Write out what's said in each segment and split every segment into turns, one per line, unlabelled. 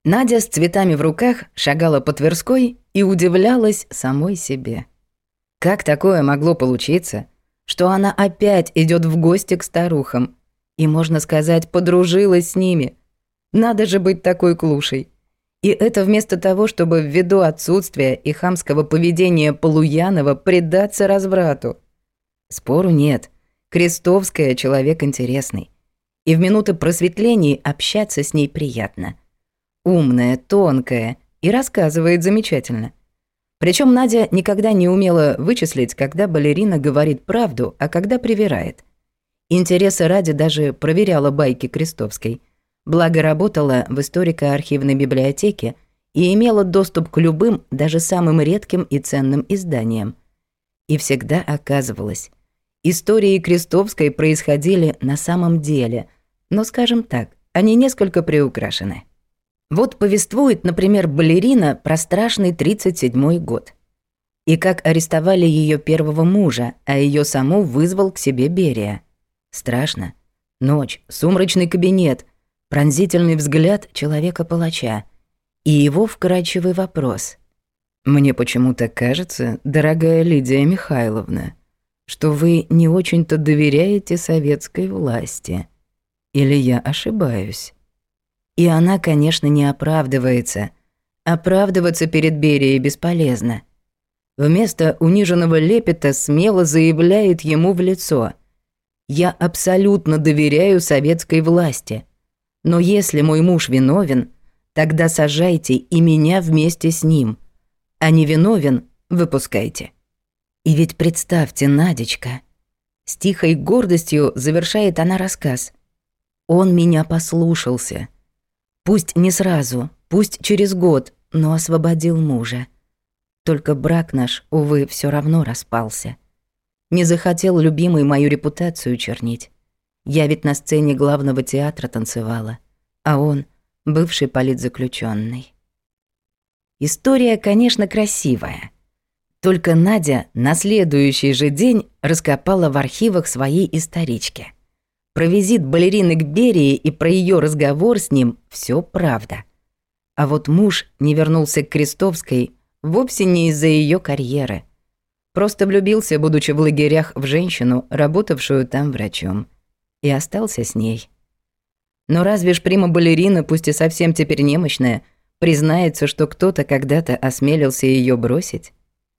Надя с цветами в руках шагала по Тверской и удивлялась самой себе. Как такое могло получиться, что она опять идет в гости к старухам и, можно сказать, подружилась с ними? Надо же быть такой клушей. И это вместо того, чтобы ввиду отсутствия и хамского поведения Полуянова предаться разврату. Спору нет. Крестовская человек интересный. И в минуты просветлений общаться с ней приятно. Умная, тонкая и рассказывает замечательно. Причем Надя никогда не умела вычислить, когда балерина говорит правду, а когда привирает. Интереса ради даже проверяла байки Крестовской. Благо работала в историко-архивной библиотеке и имела доступ к любым, даже самым редким и ценным изданиям. И всегда оказывалось, истории Крестовской происходили на самом деле, но, скажем так, они несколько приукрашены. Вот повествует, например, балерина про страшный 37-й год. И как арестовали ее первого мужа, а ее саму вызвал к себе Берия. Страшно. Ночь, сумрачный кабинет, пронзительный взгляд человека-палача и его вкрадчивый вопрос. «Мне почему-то кажется, дорогая Лидия Михайловна, что вы не очень-то доверяете советской власти. Или я ошибаюсь?» И она, конечно, не оправдывается. Оправдываться перед Берией бесполезно. Вместо униженного лепета смело заявляет ему в лицо: «Я абсолютно доверяю советской власти. Но если мой муж виновен, тогда сажайте и меня вместе с ним. А не виновен — выпускайте». И ведь представьте, Надечка, с тихой гордостью завершает она рассказ. «Он меня послушался. Пусть не сразу, пусть через год, но освободил мужа. Только брак наш, увы, все равно распался. Не захотел любимый мою репутацию чернить. Я ведь на сцене главного театра танцевала, а он — бывший политзаключенный». История, конечно, красивая. Только Надя на следующий же день раскопала в архивах своей исторички. Про визит балерины к Берии и про ее разговор с ним все правда. А вот муж не вернулся к Крестовской вовсе не из-за ее карьеры. Просто влюбился, будучи в лагерях, в женщину, работавшую там врачом. И остался с ней. Но разве ж прима-балерина, пусть и совсем теперь немощная, признается, что кто-то когда-то осмелился ее бросить?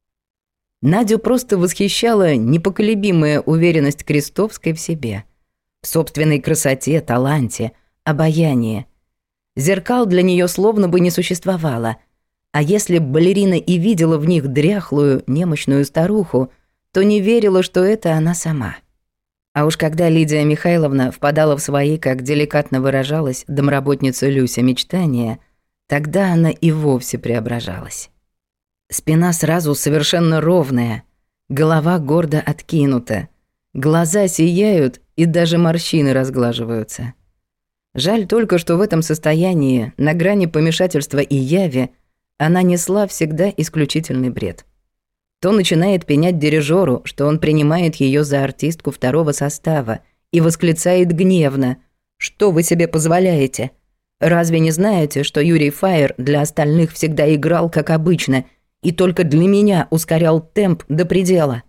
Надю просто восхищала непоколебимая уверенность Крестовской в себе. В собственной красоте, таланте, обаянии. Зеркал для нее словно бы не существовало. А если балерина и видела в них дряхлую, немощную старуху, то не верила, что это она сама. А уж когда Лидия Михайловна впадала в свои, как деликатно выражалась домработница Люся, мечтания, тогда она и вовсе преображалась. Спина сразу совершенно ровная, голова гордо откинута, глаза сияют и даже морщины разглаживаются. Жаль только, что в этом состоянии, на грани помешательства и яви, она несла всегда исключительный бред. То начинает пенять дирижеру, что он принимает ее за артистку второго состава, и восклицает гневно: «Что вы себе позволяете? Разве не знаете, что Юрий Фаер для остальных всегда играл как обычно и только для меня ускорял темп до предела?»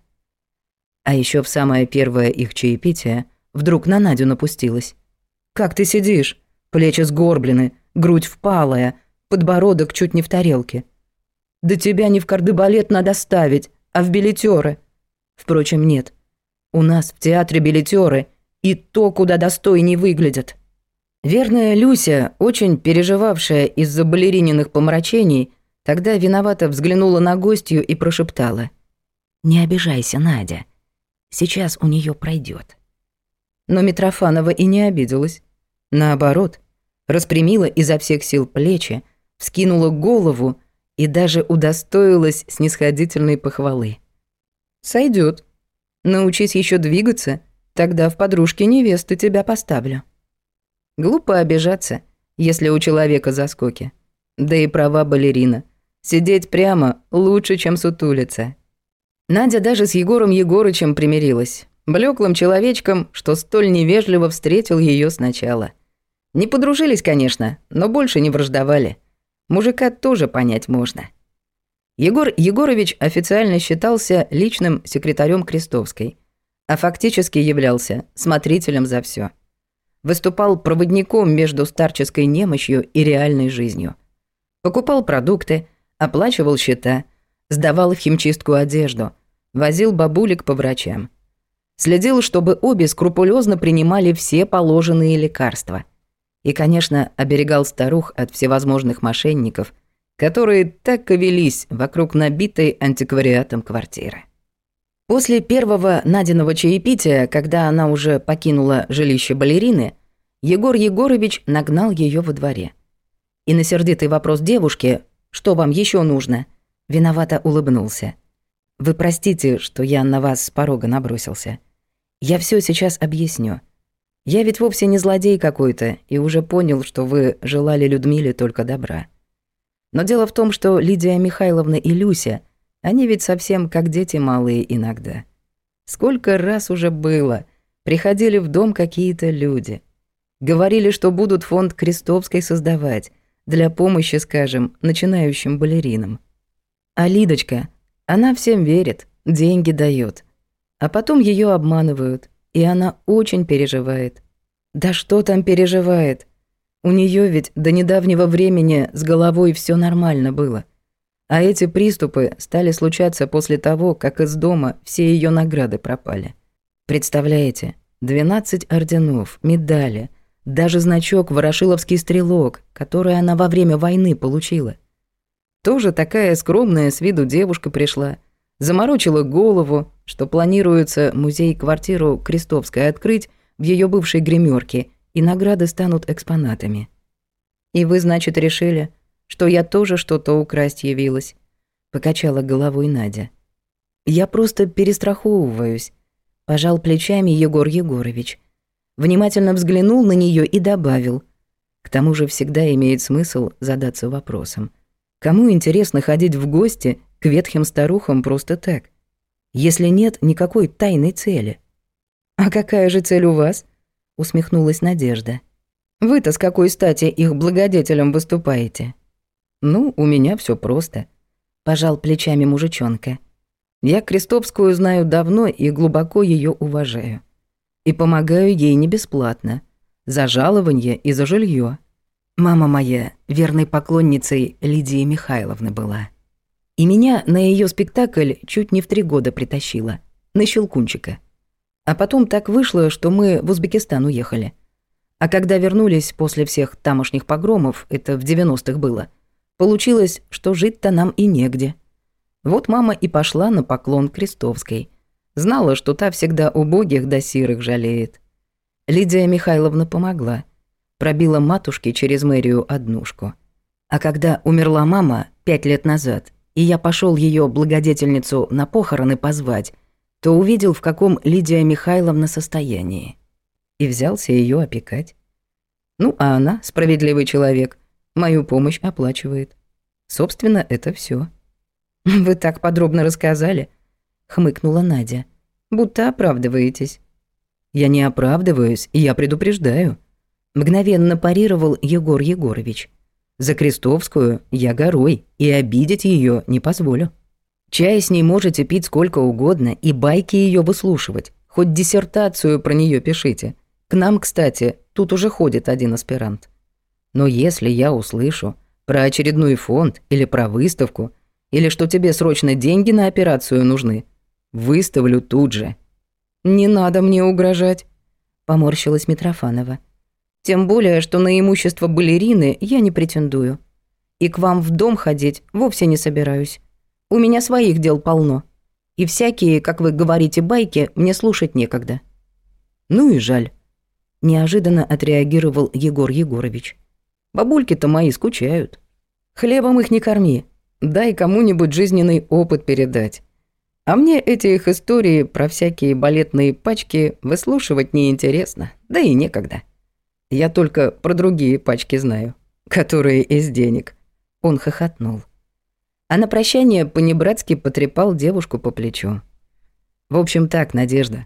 А еще в самое первое их чаепитие вдруг на Надю напустилась. «Как ты сидишь? Плечи сгорблены, грудь впалая, подбородок чуть не в тарелке. Да тебя не в кардебалет надо ставить, а в билетёры. Впрочем, нет. У нас в театре билетёры и то куда достойней выглядят». Верная Люся, очень переживавшая из-за балерининых помрачений, тогда виновато взглянула на гостью и прошептала: «Не обижайся, Надя. Сейчас у нее пройдет». Но Митрофанова и не обиделась. Наоборот, распрямила изо всех сил плечи, вскинула голову и даже удостоилась снисходительной похвалы. «Сойдёт. Научись еще двигаться, тогда в подружке невесты тебя поставлю». Глупо обижаться, если у человека заскоки. Да и права балерина. Сидеть прямо лучше, чем сутулиться. Надя даже с Егором Егорычем примирилась. Блеклым человечком, что столь невежливо встретил ее сначала. Не подружились, конечно, но больше не враждовали. Мужика тоже понять можно. Егор Егорович официально считался личным секретарем Крестовской, а фактически являлся смотрителем за все. Выступал проводником между старческой немощью и реальной жизнью. Покупал продукты, оплачивал счета, сдавал в химчистку одежду, возил бабулек по врачам. Следил, чтобы обе скрупулезно принимали все положенные лекарства. И, конечно, оберегал старух от всевозможных мошенников, которые так и велись вокруг набитой антиквариатом квартиры. После первого Надиного чаепития, когда она уже покинула жилище балерины, Егор Егорович нагнал ее во дворе. И на сердитый вопрос девушки «Что вам еще нужно?» виновато улыбнулся. «Вы простите, что я на вас с порога набросился. Я все сейчас объясню. Я ведь вовсе не злодей какой-то и уже понял, что вы желали Людмиле только добра. Но дело в том, что Лидия Михайловна и Люся, они ведь совсем как дети малые иногда. Сколько раз уже было, приходили в дом какие-то люди. Говорили, что будут фонд Крестовской создавать для помощи, скажем, начинающим балеринам. А Лидочка, она всем верит, деньги дает. А потом ее обманывают, и она очень переживает. Да что там переживает? У нее ведь до недавнего времени с головой все нормально было. А эти приступы стали случаться после того, как из дома все ее награды пропали. Представляете, 12 орденов, медали, даже значок «Ворошиловский стрелок», который она во время войны получила. Тоже такая скромная с виду девушка пришла, заморочила голову, что планируется музей-квартиру Крестовской открыть в ее бывшей гримерке, и награды станут экспонатами. И вы, значит, решили, что я тоже что-то украсть явилась? Покачала головой Надя. Я просто перестраховываюсь, пожал плечами Егор Егорович. Внимательно взглянул на нее и добавил. К тому же всегда имеет смысл задаться вопросом. Кому интересно ходить в гости к ветхим старухам просто так, если нет никакой тайной цели? «А какая же цель у вас?» — усмехнулась Надежда. «Вы-то с какой стати их благодетелем выступаете?» «Ну, у меня все просто», — пожал плечами мужичонка. «Я Крестовскую знаю давно и глубоко ее уважаю. И помогаю ей не бесплатно, за жалование и за жилье. Мама моя верной поклонницей Лидии Михайловны была. И меня на ее спектакль чуть не в 3 года притащила, на Щелкунчика. А потом так вышло, что мы в Узбекистан уехали. А когда вернулись после всех тамошних погромов, это в 90-х было, получилось, что жить-то нам и негде. Вот мама и пошла на поклон Крестовской. Знала, что та всегда убогих да сирых жалеет. Лидия Михайловна помогла. Пробила матушке через мэрию однушку. А когда умерла мама 5 лет назад, и я пошел ее благодетельницу на похороны позвать, то увидел, в каком Лидия Михайловна состоянии. И взялся ее опекать. Ну, а она, справедливый человек, мою помощь оплачивает. Собственно, это все. «Вы так подробно рассказали», — хмыкнула Надя. «Будто оправдываетесь». «Я не оправдываюсь, я предупреждаю», — мгновенно парировал Егор Егорович. «За Крестовскую я горой, и обидеть ее не позволю. Чай с ней можете пить сколько угодно и байки ее выслушивать, хоть диссертацию про нее пишите. К нам, кстати, тут уже ходит один аспирант. Но если я услышу про очередной фонд или про выставку, или что тебе срочно деньги на операцию нужны, выставлю тут же». «Не надо мне угрожать», — поморщилась Митрофанова. «Тем более, что на имущество балерины я не претендую. И к вам в дом ходить вовсе не собираюсь. У меня своих дел полно. И всякие, как вы говорите, байки мне слушать некогда». «Ну и жаль», — неожиданно отреагировал Егор Егорович. «Бабульки-то мои скучают. Хлебом их не корми, дай кому-нибудь жизненный опыт передать. А мне эти их истории про всякие балетные пачки выслушивать неинтересно, да и некогда. Я только про другие пачки знаю, которые из денег». Он хохотнул. А на прощание понебратски потрепал девушку по плечу. «В общем так, Надежда,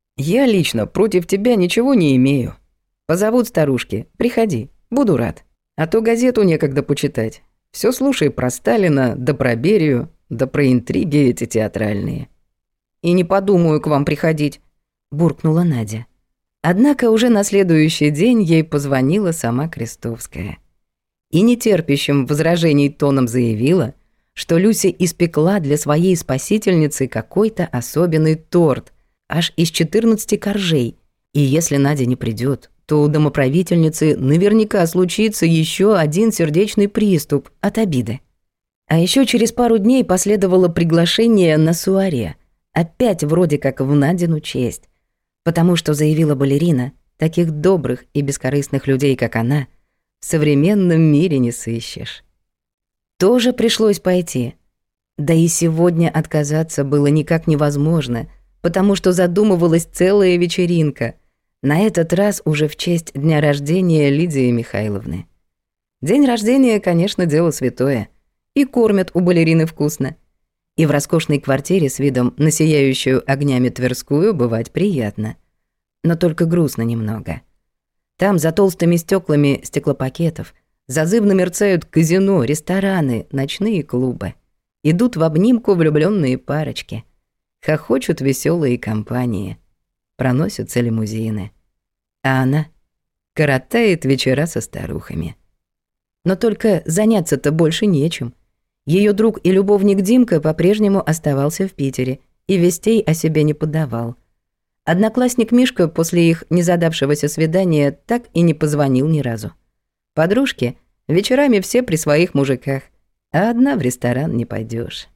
я лично против тебя ничего не имею. Позовут старушки, приходи, буду рад. А то газету некогда почитать. Все слушай про Сталина, да про Берию, да про интриги эти театральные». «И не подумаю к вам приходить», – буркнула Надя. Однако уже на следующий день ей позвонила сама Крестовская. И нетерпящим возражений тоном заявила, что Люся испекла для своей спасительницы какой-то особенный торт, аж из 14 коржей, и если Надя не придет, то у домоправительницы наверняка случится еще один сердечный приступ от обиды. А еще через пару дней последовало приглашение на суаре, опять вроде как в Надину честь, потому что, заявила балерина, таких добрых и бескорыстных людей, как она, в современном мире не сыщешь. Тоже пришлось пойти. Да и сегодня отказаться было никак невозможно, потому что задумывалась целая вечеринка, на этот раз уже в честь дня рождения Лидии Михайловны. День рождения, конечно, дело святое, и кормят у балерины вкусно. И в роскошной квартире с видом на сияющую огнями Тверскую бывать приятно. Но только грустно немного. Там за толстыми стеклами стеклопакетов зазывно мерцают казино, рестораны, ночные клубы. Идут в обнимку влюбленные парочки. Хохочут веселые компании. Проносятся лимузины. А она коротает вечера со старухами. Но только заняться-то больше нечем. Ее друг и любовник Димка по-прежнему оставался в Питере и вестей о себе не подавал. Одноклассник Мишка после их незадавшегося свидания так и не позвонил ни разу. Подружки вечерами все при своих мужиках, а одна в ресторан не пойдешь.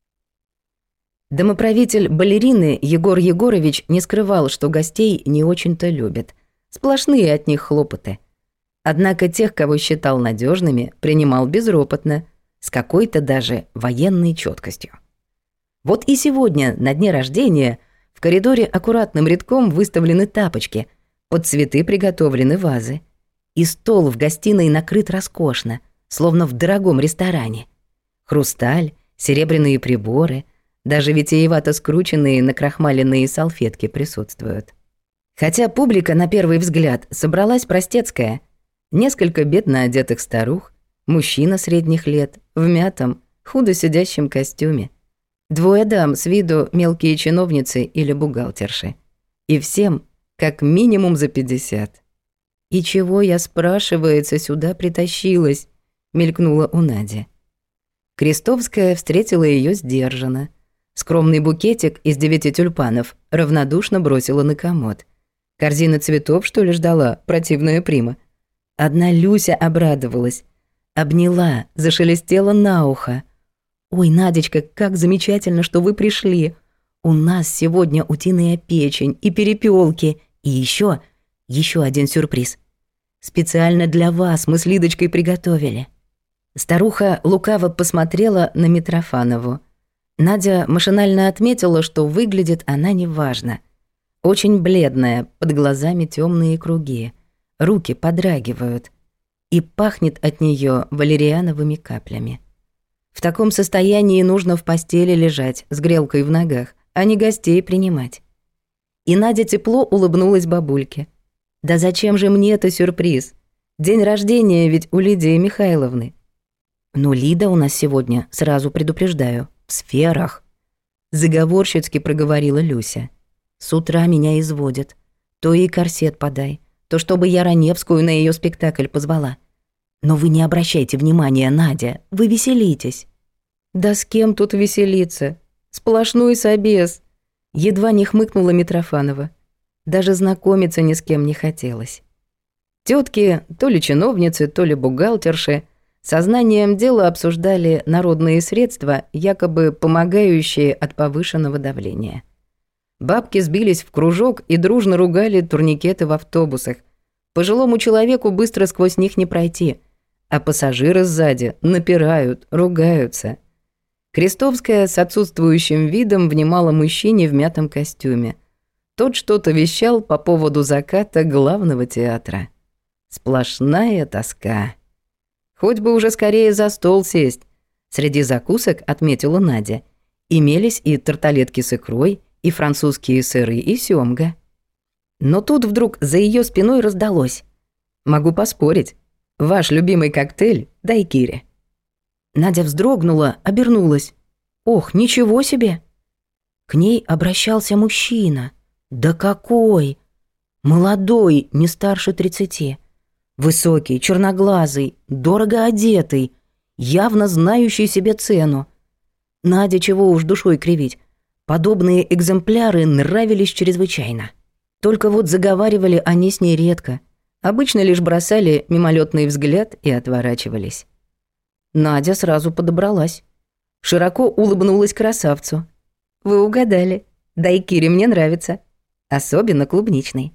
Домоправитель балерины Егор Егорович не скрывал, что гостей не очень-то любит. Сплошные от них хлопоты. Однако тех, кого считал надежными, принимал безропотно, с какой-то даже военной четкостью. Вот и сегодня, на дне рождения, в коридоре аккуратным рядком выставлены тапочки, под цветы приготовлены вазы, и стол в гостиной накрыт роскошно, словно в дорогом ресторане. Хрусталь, серебряные приборы, даже витиевато скрученные накрахмаленные салфетки присутствуют. Хотя публика, на первый взгляд, собралась простецкая. Несколько бедно одетых старух, мужчина средних лет, в мятом, худо сидящем костюме. Двое дам с виду мелкие чиновницы или бухгалтерши. И всем как минимум за 50. «И чего я, спрашивается, сюда притащилась?» — мелькнула у Нади. Крестовская встретила ее сдержанно. Скромный букетик из 9 тюльпанов равнодушно бросила на комод. Корзина цветов, что ли, ждала, противная прима. Одна Люся обрадовалась. Обняла, зашелестела на ухо. «Ой, Надечка, как замечательно, что вы пришли. У нас сегодня утиная печень и перепелки, и еще один сюрприз. Специально для вас мы с Лидочкой приготовили». Старуха лукаво посмотрела на Митрофанову. Надя машинально отметила, что выглядит она неважно. Очень бледная, под глазами темные круги, руки подрагивают. И пахнет от нее валериановыми каплями. В таком состоянии нужно в постели лежать с грелкой в ногах, а не гостей принимать. И Надя тепло улыбнулась бабульке. «Да зачем же мне это сюрприз? День рождения ведь у Лидии Михайловны». «Ну, Лида у нас сегодня, сразу предупреждаю, в сферах», — заговорщицки проговорила Люся. «С утра меня изводят. То ей корсет подай, то чтобы я Раневскую на ее спектакль позвала. Но вы не обращайте внимания, Надя, вы веселитесь». «Да с кем тут веселиться? Сплошной собес», — едва не хмыкнула Митрофанова. Даже знакомиться ни с кем не хотелось. Тётки, то ли чиновницы, то ли бухгалтерши, сознанием дела обсуждали народные средства, якобы помогающие от повышенного давления. Бабки сбились в кружок и дружно ругали турникеты в автобусах. Пожилому человеку быстро сквозь них не пройти, а пассажиры сзади напирают, ругаются. Крестовская с отсутствующим видом внимала мужчине в мятом костюме. Тот что-то вещал по поводу заката главного театра. Сплошная тоска. Хоть бы уже скорее за стол сесть. Среди закусок, отметила Надя, имелись и тарталетки с икрой, и французские сыры, и сёмга. Но тут вдруг за ее спиной раздалось: «Могу поспорить, ваш любимый коктейль — дайкири». Надя вздрогнула, обернулась. Ох, ничего себе! К ней обращался мужчина. Да какой! Молодой, не старше 30. Высокий, черноглазый, дорого одетый, явно знающий себе цену. Надя чего уж душой кривить. Подобные экземпляры нравились чрезвычайно. Только вот заговаривали они с ней редко. Обычно лишь бросали мимолетный взгляд и отворачивались. Надя сразу подобралась. Широко улыбнулась красавцу. «Вы угадали. Дайкири мне нравится. Особенно клубничный».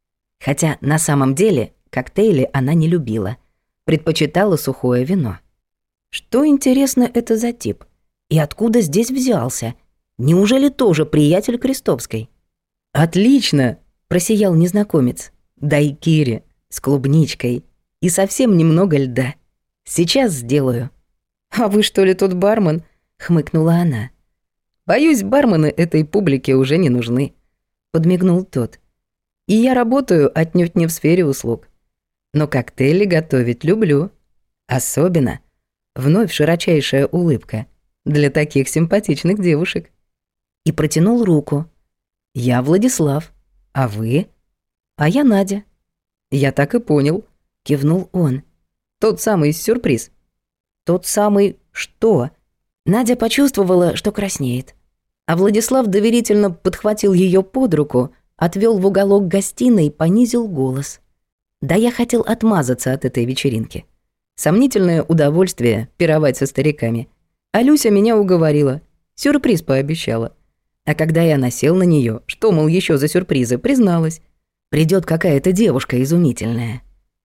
Хотя на самом деле коктейли она не любила. Предпочитала сухое вино. Что, интересно, это за тип? И откуда здесь взялся? Неужели тоже приятель Крестовской? «Отлично!» – просиял незнакомец. «Дайкири с клубничкой и совсем немного льда. Сейчас сделаю». «А вы что ли тут бармен?» – хмыкнула она. «Боюсь, бармены этой публике уже не нужны», – подмигнул тот. «И я работаю отнюдь не в сфере услуг. Но коктейли готовить люблю. Особенно, вновь широчайшая улыбка, для таких симпатичных девушек». И протянул руку. «Я Владислав. А вы?» «А я Надя». «Я так и понял», – кивнул он. «Тот самый сюрприз». «Тот самый что?» Надя почувствовала, что краснеет. А Владислав доверительно подхватил ее под руку, отвел в уголок гостиной, понизил голос. «Да я хотел отмазаться от этой вечеринки. Сомнительное удовольствие пировать со стариками. А Люся меня уговорила, сюрприз пообещала. А когда я насел на нее, что, мол, еще за сюрпризы, призналась. Придет какая-то девушка изумительная».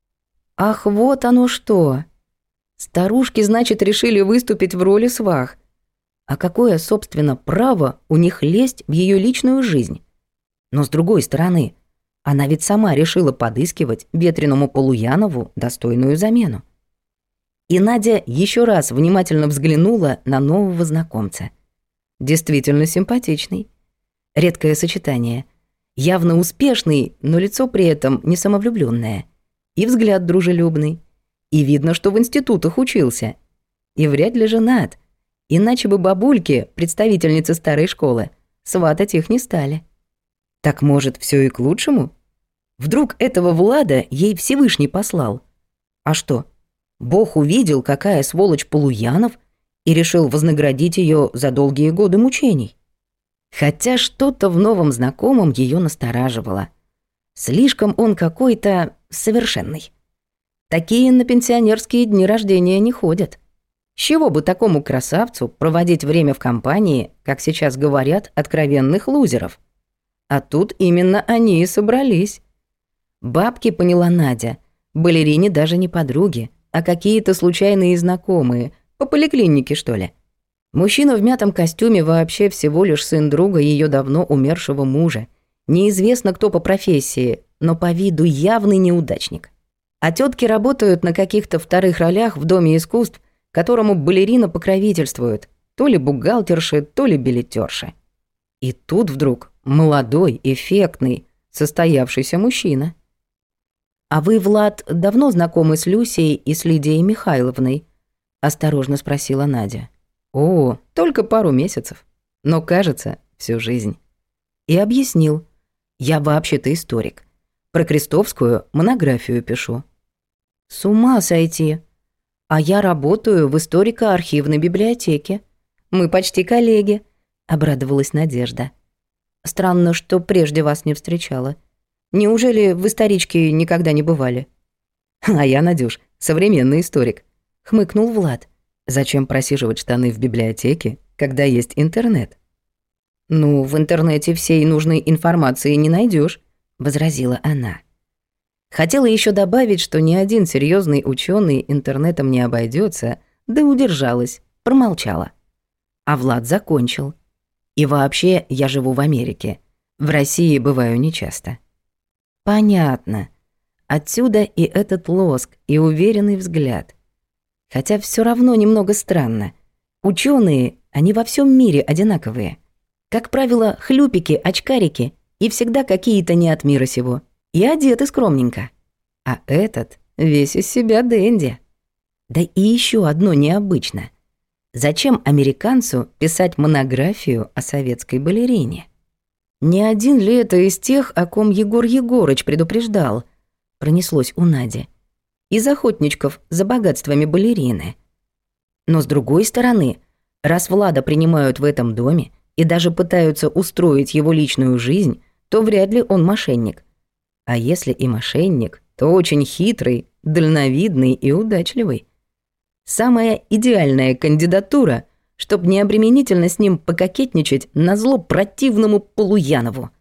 «Ах, вот оно что! Старушки, значит, решили выступить в роли свах. А какое, собственно, право у них лезть в ее личную жизнь? Но с другой стороны, она ведь сама решила подыскивать ветреному Полуянову достойную замену». И Надя еще раз внимательно взглянула на нового знакомца. Действительно симпатичный. Редкое сочетание. Явно успешный, но лицо при этом не самовлюбленное. И взгляд дружелюбный. И видно, что в институтах учился. И вряд ли женат. Иначе бы бабульки, представительницы старой школы, сватать их не стали. Так может, все и к лучшему? Вдруг этого Влада ей Всевышний послал? А что, Бог увидел, какая сволочь Полуянов, и решил вознаградить ее за долгие годы мучений? Хотя что-то в новом знакомом ее настораживало. Слишком он какой-то совершенный. Такие на пенсионерские дни рождения не ходят. С чего бы такому красавцу проводить время в компании, как сейчас говорят, откровенных лузеров? А тут именно они и собрались. Бабки, поняла Надя, балерине даже не подруги, а какие-то случайные знакомые, по поликлинике, что ли. Мужчина в мятом костюме вообще всего лишь сын друга ее давно умершего мужа. Неизвестно кто по профессии, но по виду явный неудачник. А тетки работают на каких-то вторых ролях в Доме искусств, которому балерина покровительствует, то ли бухгалтерши, то ли билетерши. И тут вдруг молодой, эффектный, состоявшийся мужчина. «А вы, Влад, давно знакомы с Люсей и с Лидией Михайловной?» – осторожно спросила Надя. «О, только пару месяцев. Но, кажется, всю жизнь». И объяснил. «Я вообще-то историк. Про Крестовскую монографию пишу». «С ума сойти. А я работаю в историко-архивной библиотеке. Мы почти коллеги», – обрадовалась Надежда. «Странно, что прежде вас не встречала. Неужели в историчке никогда не бывали?» «А я, Надюш, современный историк», – хмыкнул Влад. «Зачем просиживать штаны в библиотеке, когда есть интернет?» «Ну, в интернете всей нужной информации не найдешь», – возразила она. Хотела еще добавить, что ни один серьезный ученый интернетом не обойдется, да удержалась, промолчала. А Влад закончил. «И вообще, я живу в Америке. В России бываю нечасто». «Понятно. Отсюда и этот лоск, и уверенный взгляд. Хотя все равно немного странно. Ученые, они во всем мире одинаковые. Как правило, хлюпики, очкарики и всегда какие-то не от мира сего. И одеты скромненько. А этот весь из себя денди. Да и еще одно необычно. Зачем американцу писать монографию о советской балерине? Не один ли это из тех, о ком Егор Егорыч предупреждал? Пронеслось у Нади. Из охотничков за богатствами балерины. Но с другой стороны, раз Влада принимают в этом доме и даже пытаются устроить его личную жизнь, то вряд ли он мошенник. А если и мошенник, то очень хитрый, дальновидный и удачливый. Самая идеальная кандидатура, чтоб необременительно с ним пококетничать назло противному Полуянову.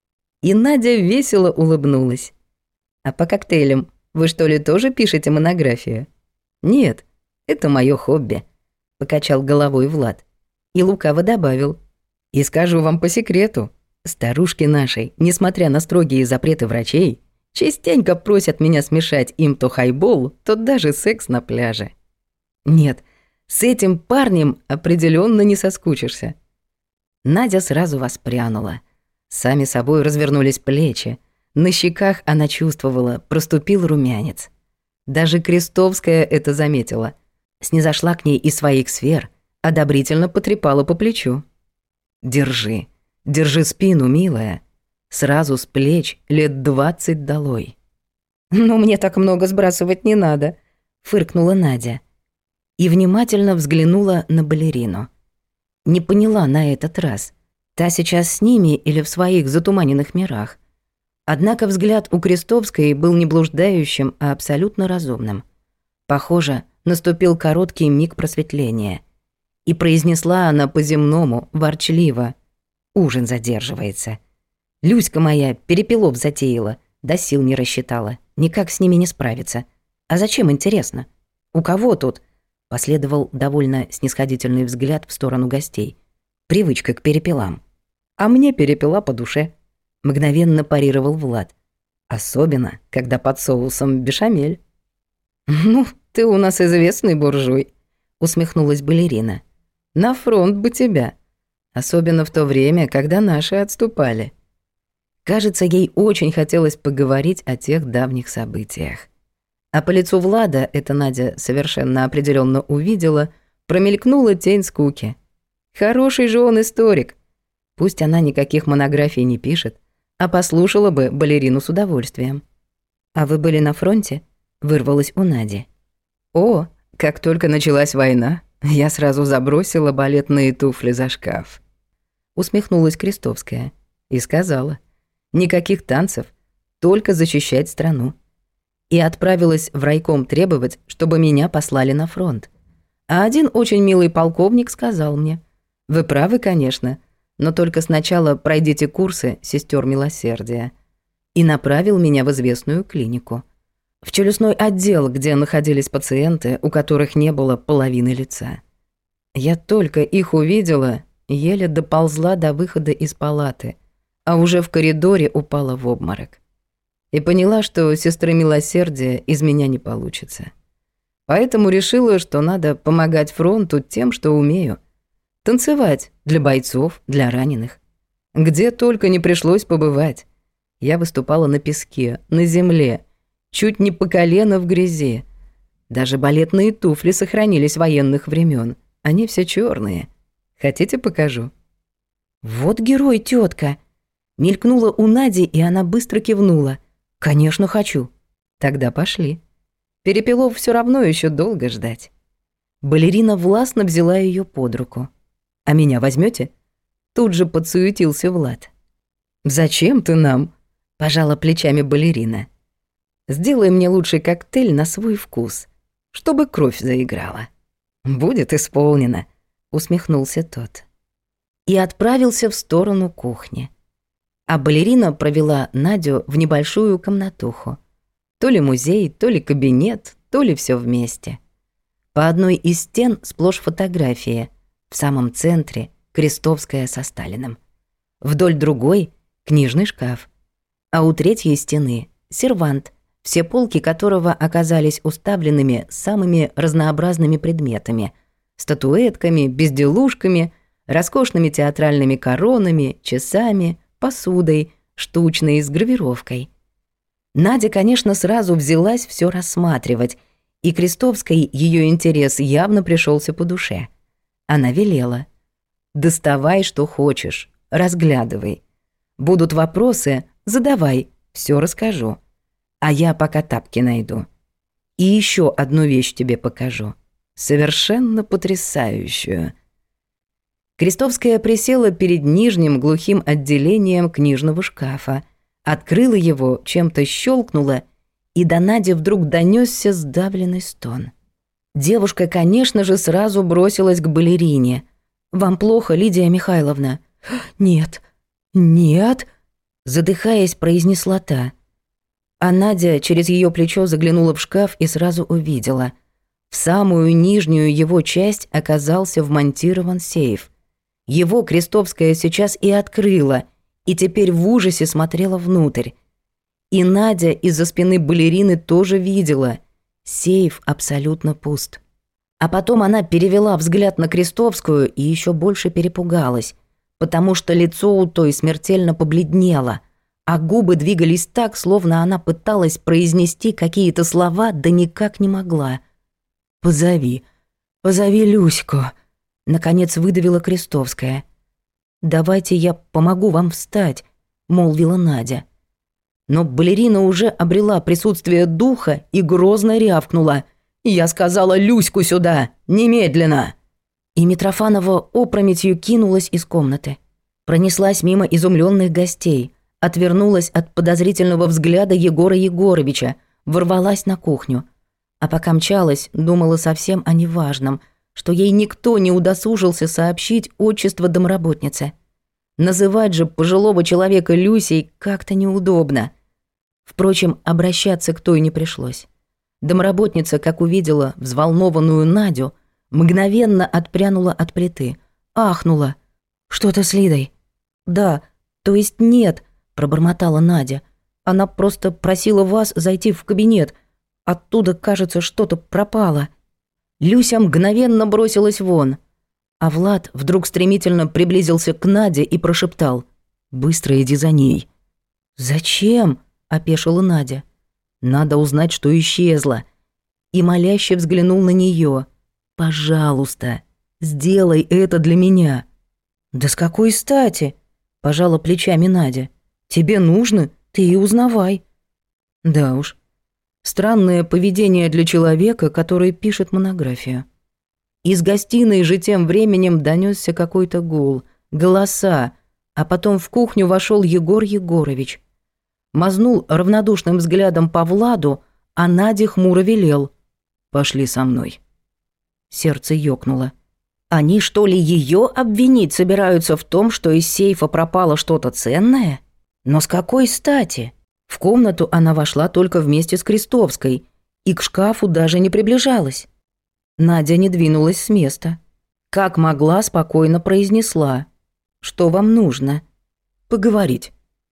И Надя весело улыбнулась. «А по коктейлям вы что ли тоже пишете монографию?» «Нет, это моё хобби», — покачал головой Влад. И лукаво добавил. «И скажу вам по секрету, старушки нашей, несмотря на строгие запреты врачей, частенько просят меня смешать им то хайбол, то даже секс на пляже. Нет, с этим парнем определенно не соскучишься». Надя сразу воспрянула. Сами собой развернулись плечи. На щеках она чувствовала, проступил румянец. Даже Крестовская это заметила. Снизошла к ней из своих сфер, одобрительно потрепала по плечу. «Держи, держи спину, милая. Сразу с плеч лет 20 долой». «Ну, мне так много сбрасывать не надо», — фыркнула Надя. И внимательно взглянула на балерину. Не поняла на этот раз, та сейчас с ними или в своих затуманенных мирах. Однако взгляд у Крестовской был не блуждающим, а абсолютно разумным. Похоже, наступил короткий миг просветления. И произнесла она по-земному, ворчливо. «Ужин задерживается. Люська моя перепелов затеяла, да сил не рассчитала. Никак с ними не справиться. А зачем, интересно? У кого тут?» Последовал довольно снисходительный взгляд в сторону гостей. «Привычка к перепелам. А мне перепела по душе», — мгновенно парировал Влад. «Особенно, когда под соусом бешамель». «Ну, ты у нас известный буржуй», — усмехнулась балерина. «На фронт бы тебя. Особенно в то время, когда наши отступали». Кажется, ей очень хотелось поговорить о тех давних событиях. А по лицу Влада, это Надя совершенно определенно увидела, промелькнула тень скуки. Хороший же он историк. Пусть она никаких монографий не пишет, а послушала бы балерину с удовольствием. «А вы были на фронте?» — вырвалась у Нади. «О, как только началась война, я сразу забросила балетные туфли за шкаф». Усмехнулась Крестовская и сказала: «Никаких танцев, только защищать страну». И отправилась в райком требовать, чтобы меня послали на фронт. А один очень милый полковник сказал мне: «Вы правы, конечно, но только сначала пройдите курсы сестер милосердия». И направил меня в известную клинику. В челюстной отдел, где находились пациенты, у которых не было половины лица. Я только их увидела, еле доползла до выхода из палаты, а уже в коридоре упала в обморок. И поняла, что сестры милосердия из меня не получится. Поэтому решила, что надо помогать фронту тем, что умею. Танцевать для бойцов, для раненых. Где только не пришлось побывать. Я выступала на песке, на земле, чуть не по колено в грязи. Даже балетные туфли сохранились военных времен. Они все черные. Хотите, покажу? «Вот герой, тетка. Мелькнула у Нади, и она быстро кивнула. «Конечно, хочу». «Тогда пошли. Перепелов все равно еще долго ждать». Балерина властно взяла ее под руку. «А меня возьмете? Тут же подсуетился Влад. «Зачем ты нам?» — пожала плечами балерина. «Сделай мне лучший коктейль на свой вкус, чтобы кровь заиграла». «Будет исполнено», — усмехнулся тот. И отправился в сторону кухни. А балерина провела Надю в небольшую комнатуху. То ли музей, то ли кабинет, то ли все вместе. По одной из стен сплошь фотографии. В самом центре Крестовская со Сталиным. Вдоль другой — книжный шкаф. А у третьей стены — сервант, все полки которого оказались уставленными самыми разнообразными предметами — статуэтками, безделушками, роскошными театральными коронами, часами, посудой, штучной, с гравировкой. Надя, конечно, сразу взялась все рассматривать, и Крестовской ее интерес явно пришелся по душе. Она велела. «Доставай, что хочешь, разглядывай. Будут вопросы, задавай, все расскажу. А я пока тапки найду. И еще одну вещь тебе покажу. Совершенно потрясающую». Крестовская присела перед нижним глухим отделением книжного шкафа, открыла его, чем-то щелкнула, и до Нади вдруг донесся сдавленный стон. Девушка, конечно же, сразу бросилась к балерине. «Вам плохо, Лидия Михайловна?» «Нет, нет», задыхаясь, произнесла та. А Надя через ее плечо заглянула в шкаф и сразу увидела. В самую нижнюю его часть оказался вмонтирован сейф. Его Крестовская сейчас и открыла, и теперь в ужасе смотрела внутрь. И Надя из-за спины балерины тоже видела. Сейф абсолютно пуст. А потом она перевела взгляд на Крестовскую и еще больше перепугалась, потому что лицо у той смертельно побледнело, а губы двигались так, словно она пыталась произнести какие-то слова, да никак не могла. «Позови Люську», — наконец выдавила Крестовская. «Давайте я помогу вам встать», — молвила Надя. Но балерина уже обрела присутствие духа и грозно рявкнула. «Я сказала Люську сюда! Немедленно!» И Митрофанова опрометью кинулась из комнаты. Пронеслась мимо изумленных гостей, отвернулась от подозрительного взгляда Егора Егоровича, ворвалась на кухню. А пока мчалась, думала совсем о неважном, что ей никто не удосужился сообщить отчество домработницы. Называть же пожилого человека Люсей как-то неудобно. Впрочем, обращаться к той не пришлось. Домработница, как увидела взволнованную Надю, мгновенно отпрянула от плиты, ахнула. «Что-то с Лидой?» «Да, то есть нет», — пробормотала Надя. «Она просто просила вас зайти в кабинет. Оттуда, кажется, что-то пропало». Люся мгновенно бросилась вон, а Влад вдруг стремительно приблизился к Наде и прошептал: «Быстро иди за ней». «Зачем?» — опешила Надя. «Надо узнать, что исчезло». И моляще взглянул на нее. «Пожалуйста, сделай это для меня». «Да с какой стати?» — пожала плечами Надя. «Тебе нужно, ты и узнавай». Да уж, странное поведение для человека, который пишет монографию. Из гостиной же тем временем донесся какой-то гул, голоса, а потом в кухню вошел Егор Егорович. Мазнул равнодушным взглядом по Владу, а Наде хмуро велел: «Пошли со мной». Сердце ёкнуло. Они что ли ее обвинить собираются в том, что из сейфа пропало что-то ценное? Но с какой стати? В комнату она вошла только вместе с Крестовской и к шкафу даже не приближалась. Надя не двинулась с места. Как могла, спокойно произнесла: «Что вам нужно?» «Поговорить».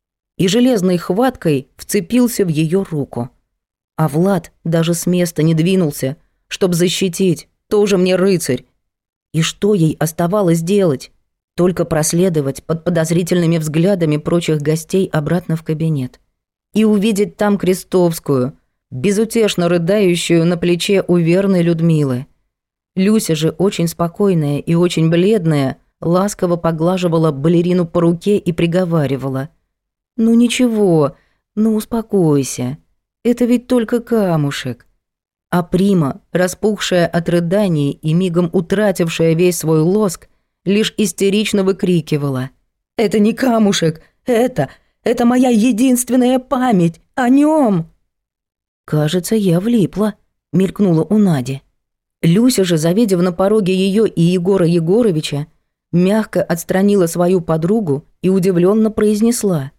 И железной хваткой вцепился в ее руку. А Влад даже с места не двинулся, чтоб защитить, тоже мне рыцарь. И что ей оставалось делать? Только проследовать под подозрительными взглядами прочих гостей обратно в кабинет. И увидеть там Крестовскую, безутешно рыдающую на плече у верной Людмилы. Люся же, очень спокойная и очень бледная, ласково поглаживала балерину по руке и приговаривала: «Ну ничего, ну успокойся, это ведь только камушек». А Прима, распухшая от рыданий и мигом утратившая весь свой лоск, лишь истерично выкрикивала: «Это не камушек, это моя единственная память о нем!» «Кажется, я влипла», — мелькнула у Нади. Люся же, завидев на пороге ее и Егора Егоровича, мягко отстранила свою подругу и удивленно произнесла: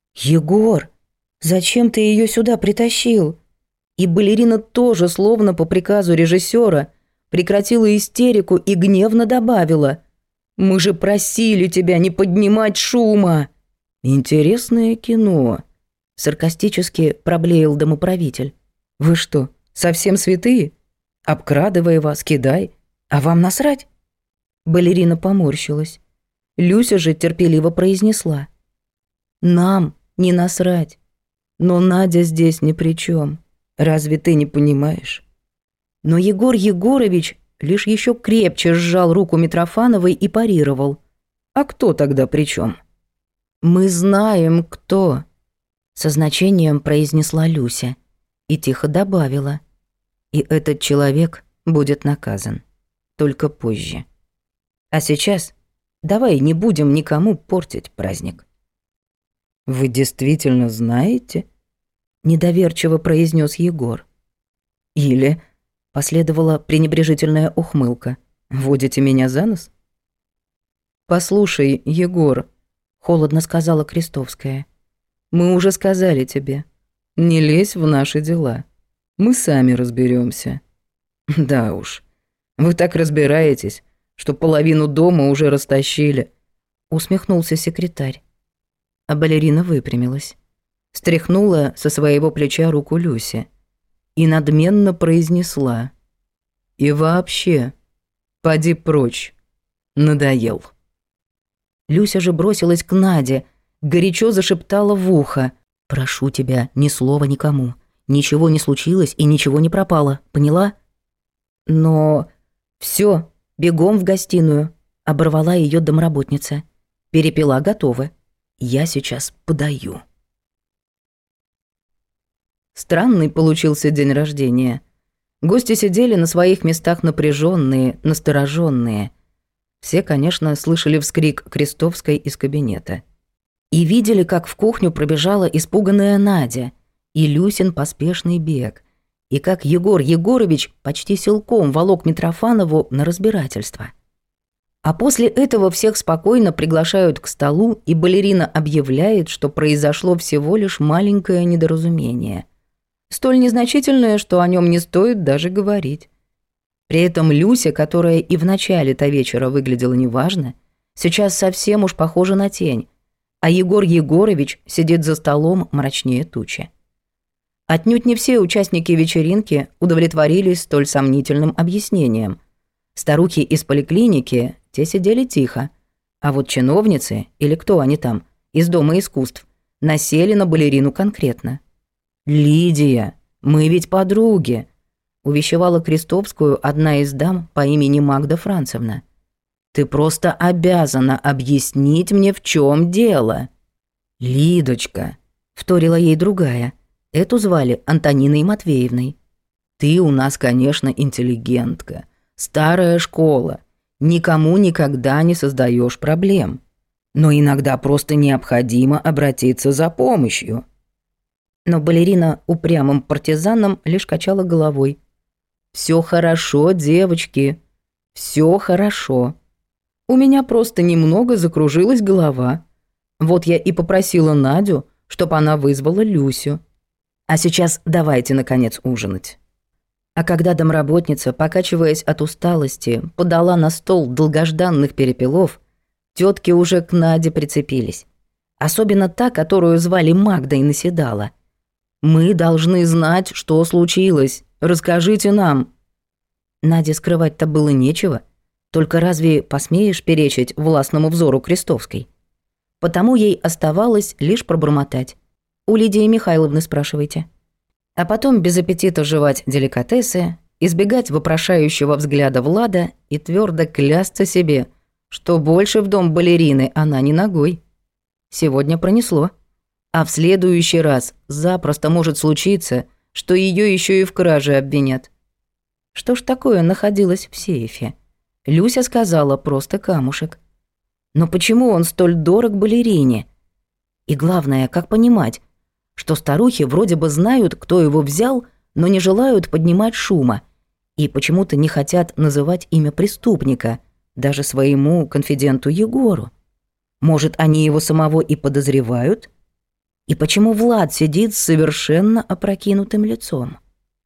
«Егор, зачем ты ее сюда притащил?» И балерина тоже, словно по приказу режиссера, прекратила истерику и гневно добавила: «Мы же просили тебя не поднимать шума!» «Интересное кино», — саркастически проблеял домоправитель. «Вы что, совсем святые? Обкрадывай вас, кидай, а вам насрать?» Балерина поморщилась. Люся же терпеливо произнесла: «Нам не насрать, но Надя здесь ни при чем. Разве ты не понимаешь?» Но Егор Егорович лишь еще крепче сжал руку Митрофановой и парировал. «А кто тогда при чем? «Мы знаем, кто», — со значением произнесла Люся и тихо добавила. «И этот человек будет наказан. Только позже. А сейчас давай не будем никому портить праздник». «Вы действительно знаете?» — недоверчиво произнес Егор. «Или...» — последовала пренебрежительная ухмылка. «Водите меня за нос?» «Послушай, Егор», — холодно сказала Крестовская, «мы уже сказали тебе, не лезь в наши дела. Мы сами разберемся. «Да уж, вы так разбираетесь, что половину дома уже растащили», — усмехнулся секретарь. А балерина выпрямилась, стряхнула со своего плеча руку Люси и надменно произнесла: «И вообще, поди прочь, надоел». Люся же бросилась к Наде, горячо зашептала в ухо: «Прошу тебя, ни слова никому. Ничего не случилось и ничего не пропало, поняла?» Но все, бегом в гостиную, оборвала ее домработница. Перепела готова. Я сейчас подаю. Странный получился день рождения. Гости сидели на своих местах напряженные, настороженные. Все, конечно, слышали вскрик Крестовской из кабинета. И видели, как в кухню пробежала испуганная Надя и Люсин поспешный бег, и как Егор Егорович почти силком волок Митрофанову на разбирательство. А после этого всех спокойно приглашают к столу, и балерина объявляет, что произошло всего лишь маленькое недоразумение. Столь незначительное, что о нем не стоит даже говорить. При этом Люся, которая и в начале-то вечера выглядела неважно, сейчас совсем уж похожа на тень, а Егор Егорович сидит за столом мрачнее тучи. Отнюдь не все участники вечеринки удовлетворились столь сомнительным объяснением. Старухи из поликлиники, те сидели тихо, а вот чиновницы, или кто они там, из Дома искусств, насели на балерину конкретно. «Лидия, мы ведь подруги», — увещевала Крестовскую одна из дам по имени Магда Францевна. «Ты просто обязана объяснить мне, в чем дело». «Лидочка», — вторила ей другая, эту звали Антониной Матвеевной. «Ты у нас, конечно, интеллигентка, старая школа, никому никогда не создаешь проблем, но иногда просто необходимо обратиться за помощью». Но балерина упрямым партизаном лишь качала головой. «Все хорошо, девочки, все хорошо. У меня просто немного закружилась голова. Вот я и попросила Надю, чтобы она вызвала Люсю. А сейчас давайте, наконец, ужинать». А когда домработница, покачиваясь от усталости, подала на стол долгожданных перепелов, тетки уже к Наде прицепились. Особенно та, которую звали Магда и наседала. «Мы должны знать, что случилось. Расскажите нам». Наде скрывать-то было нечего. Только разве посмеешь перечить властному взору Крестовской? Потому ей оставалось лишь пробормотать: «У Лидии Михайловны спрашивайте». А потом без аппетита жевать деликатесы, избегать вопрошающего взгляда Влада и твердо клясться себе, что больше в дом балерины она не ногой. Сегодня пронесло. А в следующий раз запросто может случиться, что ее еще и в краже обвинят. Что ж такое находилось в сейфе? Люся сказала, просто камушек. Но почему он столь дорог балерине? И главное, как понимать, что старухи вроде бы знают, кто его взял, но не желают поднимать шума, и почему-то не хотят называть имя преступника, даже своему конфиденту Егору. Может, они его самого и подозревают? И почему Влад сидит с совершенно опрокинутым лицом?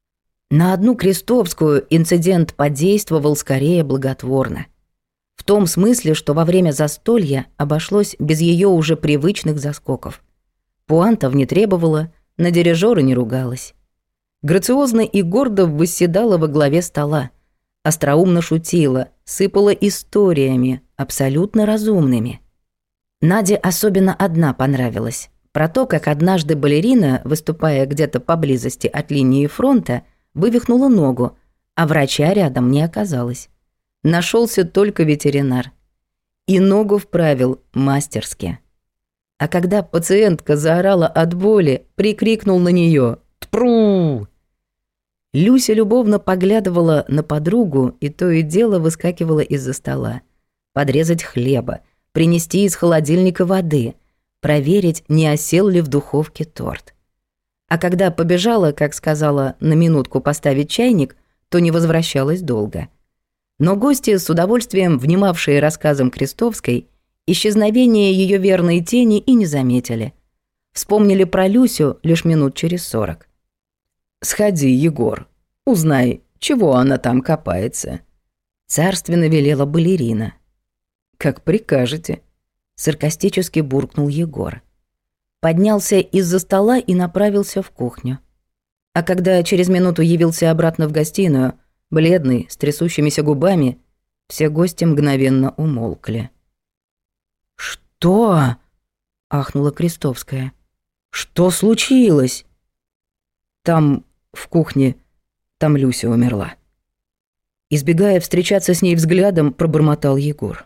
На одну Крестовскую инцидент подействовал скорее благотворно. В том смысле, что во время застолья обошлось без ее уже привычных заскоков. Пуантов не требовала, на дирижера не ругалась. Грациозно и гордо восседала во главе стола, остроумно шутила, сыпала историями, абсолютно разумными. Наде особенно одна понравилась. Про то, как однажды балерина, выступая где-то поблизости от линии фронта, вывихнула ногу, а врача рядом не оказалось. Нашелся только ветеринар. И ногу вправил мастерски. А когда пациентка заорала от боли, прикрикнул на нее: «Тпру!». Люся любовно поглядывала на подругу и то и дело выскакивала из-за стола. Подрезать хлеба, принести из холодильника воды, проверить, не осел ли в духовке торт. А когда побежала, как сказала, на минутку поставить чайник, то не возвращалась долго. Но гости, с удовольствием внимавшие рассказам Крестовской, исчезновение ее верной тени и не заметили. Вспомнили про Люсю лишь минут через 40. «Сходи, Егор, узнай, чего она там копается», — царственно велела балерина. «Как прикажете», — саркастически буркнул Егор. Поднялся из-за стола и направился в кухню. А когда через минуту явился обратно в гостиную, бледный, с трясущимися губами, все гости мгновенно умолкли. «Что?» — ахнула Крестовская. «Что случилось?» «Там, в кухне, там Люся умерла». Избегая встречаться с ней взглядом, пробормотал Егор.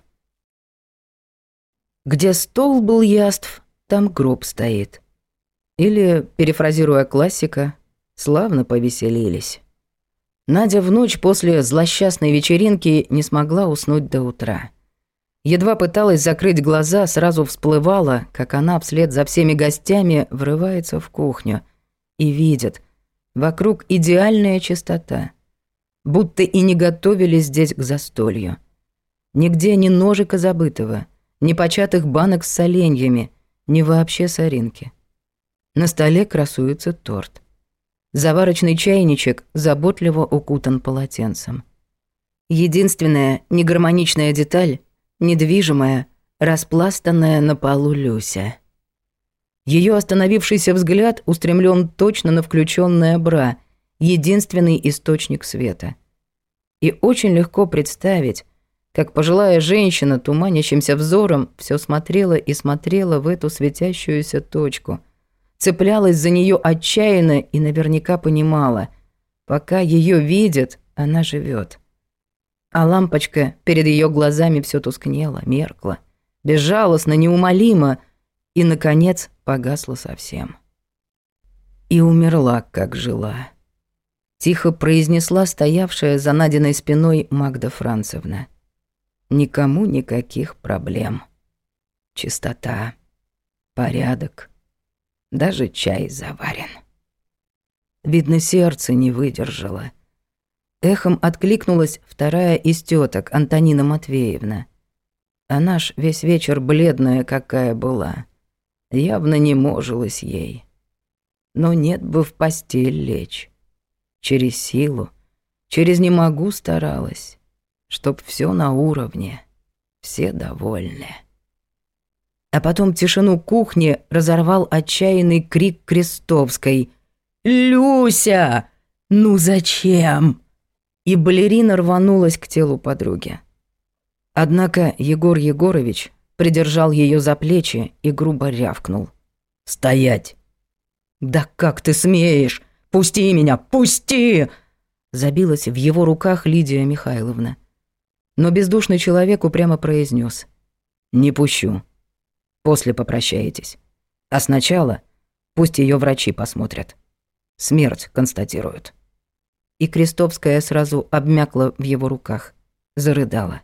«Где стол был яств, там гроб стоит». Или, перефразируя классика, славно повеселились. Надя в ночь после злосчастной вечеринки не смогла уснуть до утра. Едва пыталась закрыть глаза, сразу всплывала, как она вслед за всеми гостями врывается в кухню и видит, вокруг идеальная чистота. Будто и не готовились здесь к застолью. Нигде ни ножика забытого, ни початых банок с соленьями, ни вообще соринки. На столе красуется торт. Заварочный чайничек заботливо укутан полотенцем. Единственная негармоничная деталь — недвижимая, распластанная на полу Люся. Ее остановившийся взгляд устремлен точно на включенное бра, единственный источник света. И очень легко представить, как пожилая женщина туманящимся взором все смотрела и смотрела в эту светящуюся точку, цеплялась за нее отчаянно и наверняка понимала, пока ее видят, она живет. А лампочка перед ее глазами все тускнела, меркла, безжалостно, неумолимо и, наконец, погасла совсем. И умерла, как жила. Тихо произнесла стоявшая за Надиной спиной Магда Францевна. Никому никаких проблем. Чистота, порядок, даже чай заварен. Видно, сердце не выдержало. Эхом откликнулась вторая из теток, Антонина Матвеевна. Она ж весь вечер бледная какая была. Явно не можилась ей. Но нет бы в постель лечь. Через силу, через не могу старалась, чтоб все на уровне, все довольны. А потом тишину кухни разорвал отчаянный крик Крестовской: «Люся! Ну зачем?» И балерина рванулась к телу подруги. Однако Егор Егорович придержал ее за плечи и грубо рявкнул: «Стоять!» «Да как ты смеешь? Пусти меня, пусти!» Забилась в его руках Лидия Михайловна. Но бездушный человек упрямо произнес: «Не пущу. После попрощаетесь. А сначала пусть ее врачи посмотрят. Смерть констатируют». И Крестовская сразу обмякла в его руках, зарыдала.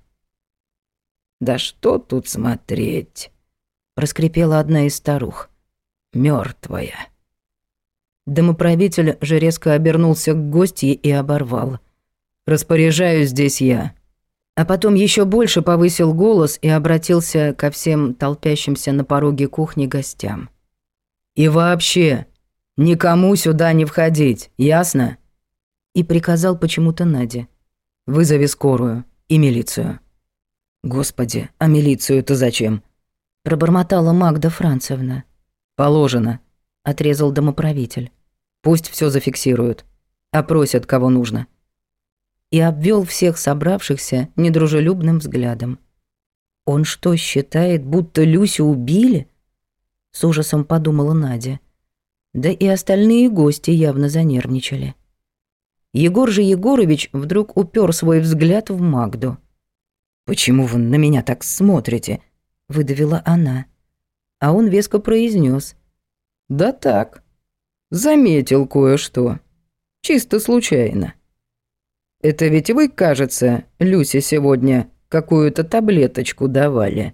«Да что тут смотреть?» — проскрипела одна из старух. «Мёртвая». Домоправитель же резко обернулся к гостье и оборвал: «Распоряжаюсь здесь я». А потом еще больше повысил голос и обратился ко всем толпящимся на пороге кухни гостям. «И вообще, никому сюда не входить, ясно?» И приказал почему-то Наде: «Вызови скорую и милицию». «Господи, а милицию-то зачем?» Пробормотала Магда Францевна. «Положено», — отрезал домоправитель. «Пусть все зафиксируют, опросят, кого нужно». И обвел всех собравшихся недружелюбным взглядом. «Он что, считает, будто Люсю убили?» С ужасом подумала Надя. Да и остальные гости явно занервничали. Егор же Егорович вдруг упер свой взгляд в Магду. «Почему вы на меня так смотрите?» — выдавила она. А он веско произнес: «Да так, заметил кое-что. Чисто случайно. Это ведь вы, кажется, Люсе сегодня какую-то таблеточку давали».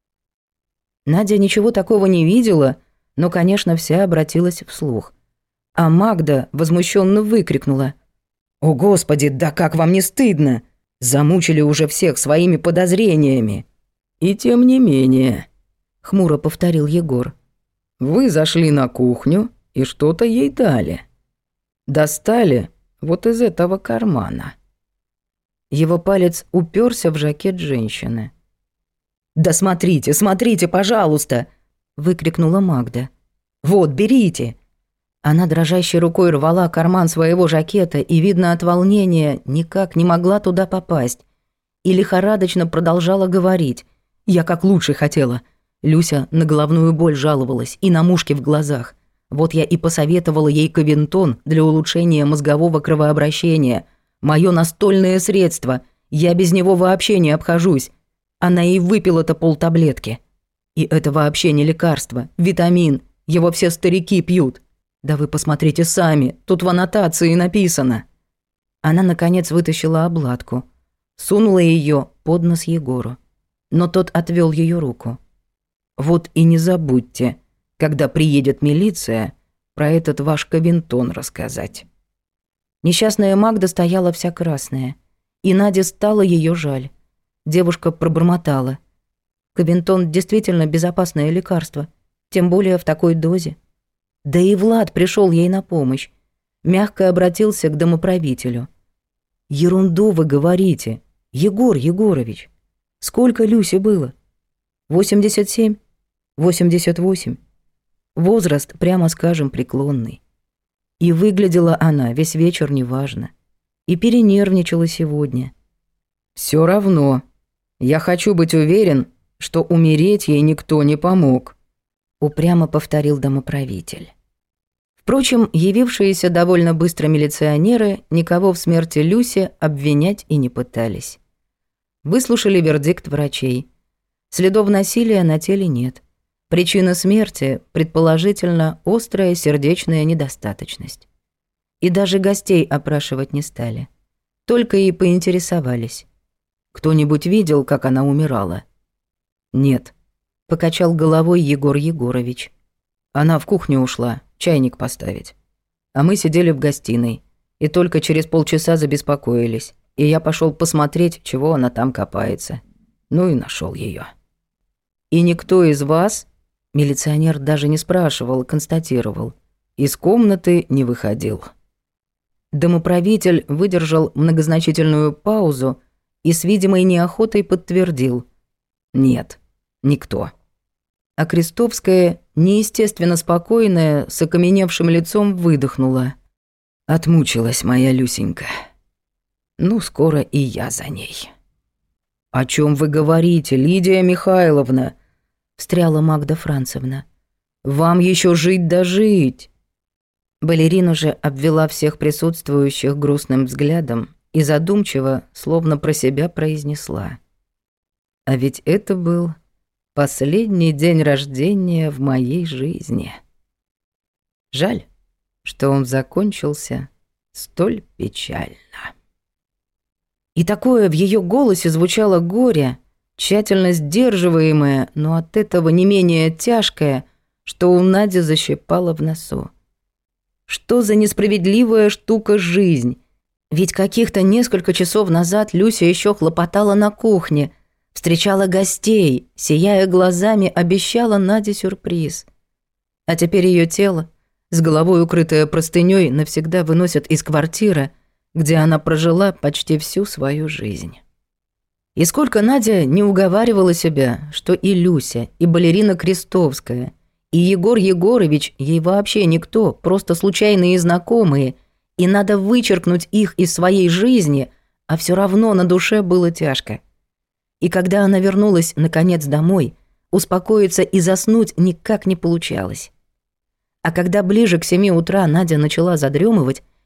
Надя ничего такого не видела, но, конечно, вся обратилась вслух. А Магда возмущенно выкрикнула: «О, Господи, да как вам не стыдно? Замучили уже всех своими подозрениями». «И тем не менее», — хмуро повторил Егор, «вы зашли на кухню и что-то ей дали. Достали вот из этого кармана». Его палец уперся в жакет женщины. «Да смотрите, смотрите, пожалуйста!» — выкрикнула Магда. «Вот, берите!» Она дрожащей рукой рвала карман своего жакета и, видно от волнения, никак не могла туда попасть. И лихорадочно продолжала говорить. «Я как лучше хотела». Люся на головную боль жаловалась и на мушки в глазах. Вот я и посоветовала ей Ковентон для улучшения мозгового кровообращения. Моё настольное средство. Я без него вообще не обхожусь. Она и выпила-то полтаблетки. И это вообще не лекарство, витамин. Его все старики пьют. Да вы посмотрите сами, тут в аннотации написано». Она, наконец, вытащила обладку, сунула ее под нос Егору. Но тот отвел ее руку. «Вот и не забудьте, когда приедет милиция, про этот ваш Ковентон рассказать». Несчастная Магда стояла вся красная, и Наде стало ее жаль. Девушка пробормотала: «Ковентон действительно безопасное лекарство, тем более в такой дозе». Да и Влад пришел ей на помощь, мягко обратился к домоправителю. «Ерунду вы говорите, Егор Егорович. Сколько Люсе было? 87? 88? Возраст, прямо скажем, преклонный. И выглядела она весь вечер неважно. И перенервничала сегодня. Все равно, я хочу быть уверен, что умереть ей никто не помог», — упрямо повторил домоправитель. Впрочем, явившиеся довольно быстро милиционеры никого в смерти Люси обвинять и не пытались. Выслушали вердикт врачей. Следов насилия на теле нет. Причина смерти, предположительно, острая сердечная недостаточность. И даже гостей опрашивать не стали. Только и поинтересовались: «Кто-нибудь видел, как она умирала?» «Нет», — покачал головой Егор Егорович. «Она в кухню ушла, чайник поставить. А мы сидели в гостиной, и только через полчаса забеспокоились, и я пошел посмотреть, чего она там копается. Ну и нашел ее. «И никто из вас, — милиционер даже не спрашивал, констатировал, — из комнаты не выходил». Домоправитель выдержал многозначительную паузу и с видимой неохотой подтвердил: «Нет, никто». А Крестовская, неестественно спокойная, с окаменевшим лицом выдохнула: «Отмучилась моя Люсенька. Ну, скоро и я за ней». «О чем вы говорите, Лидия Михайловна?» — встряла Магда Францевна. «Вам еще жить да жить». Балерина же обвела всех присутствующих грустным взглядом и задумчиво, словно про себя, произнесла: «А ведь это был последний день рождения в моей жизни. Жаль, что он закончился столь печально». И такое в ее голосе звучало горе, тщательно сдерживаемое, но от этого не менее тяжкое, что у Нади защипало в носу. Что за несправедливая штука жизнь? Ведь каких-то несколько часов назад Люся еще хлопотала на кухне, встречала гостей, сияя глазами, обещала Наде сюрприз. А теперь ее тело, с головой укрытое простыней, навсегда выносят из квартиры, где она прожила почти всю свою жизнь. И сколько Надя не уговаривала себя, что и Люся, и балерина Крестовская, и Егор Егорович ей вообще никто, просто случайные знакомые, и надо вычеркнуть их из своей жизни, а все равно на душе было тяжко. И когда она вернулась, наконец, домой, успокоиться и заснуть никак не получалось. А когда ближе к 7 утра Надя начала задремывать,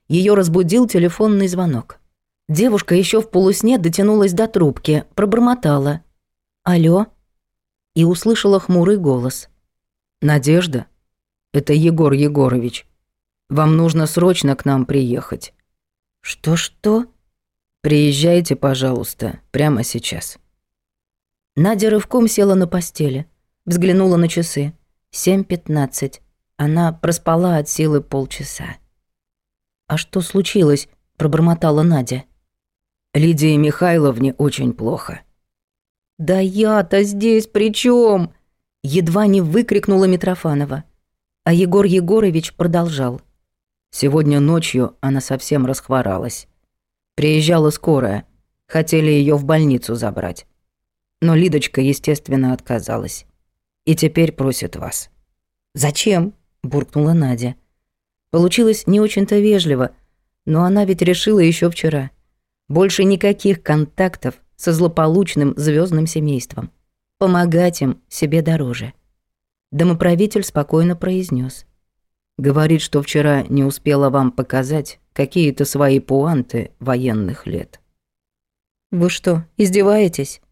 Ее разбудил телефонный звонок. Девушка еще в полусне дотянулась до трубки, пробормотала: «Алло?» и услышала хмурый голос. «Надежда, это Егор Егорович. Вам нужно срочно к нам приехать». «Что?» «Приезжайте, пожалуйста, прямо сейчас». Надя рывком села на постели, взглянула на часы. 7:15. Она проспала от силы полчаса. «А что случилось?» – пробормотала Надя. «Лидии Михайловне очень плохо». «Да я-то здесь при чем? Едва не выкрикнула Митрофанова. А Егор Егорович продолжал. «Сегодня ночью она совсем расхворалась. Приезжала скорая, хотели ее в больницу забрать. Но Лидочка, естественно, отказалась. И теперь просит вас». «Зачем?» – буркнула Надя. Получилось не очень-то вежливо, но она ведь решила еще вчера. Больше никаких контактов со злополучным звездным семейством. Помогать им себе дороже. Домоправитель спокойно произнес: «Говорит, что вчера не успела вам показать какие-то свои пуанты военных лет». «Вы что, издеваетесь?»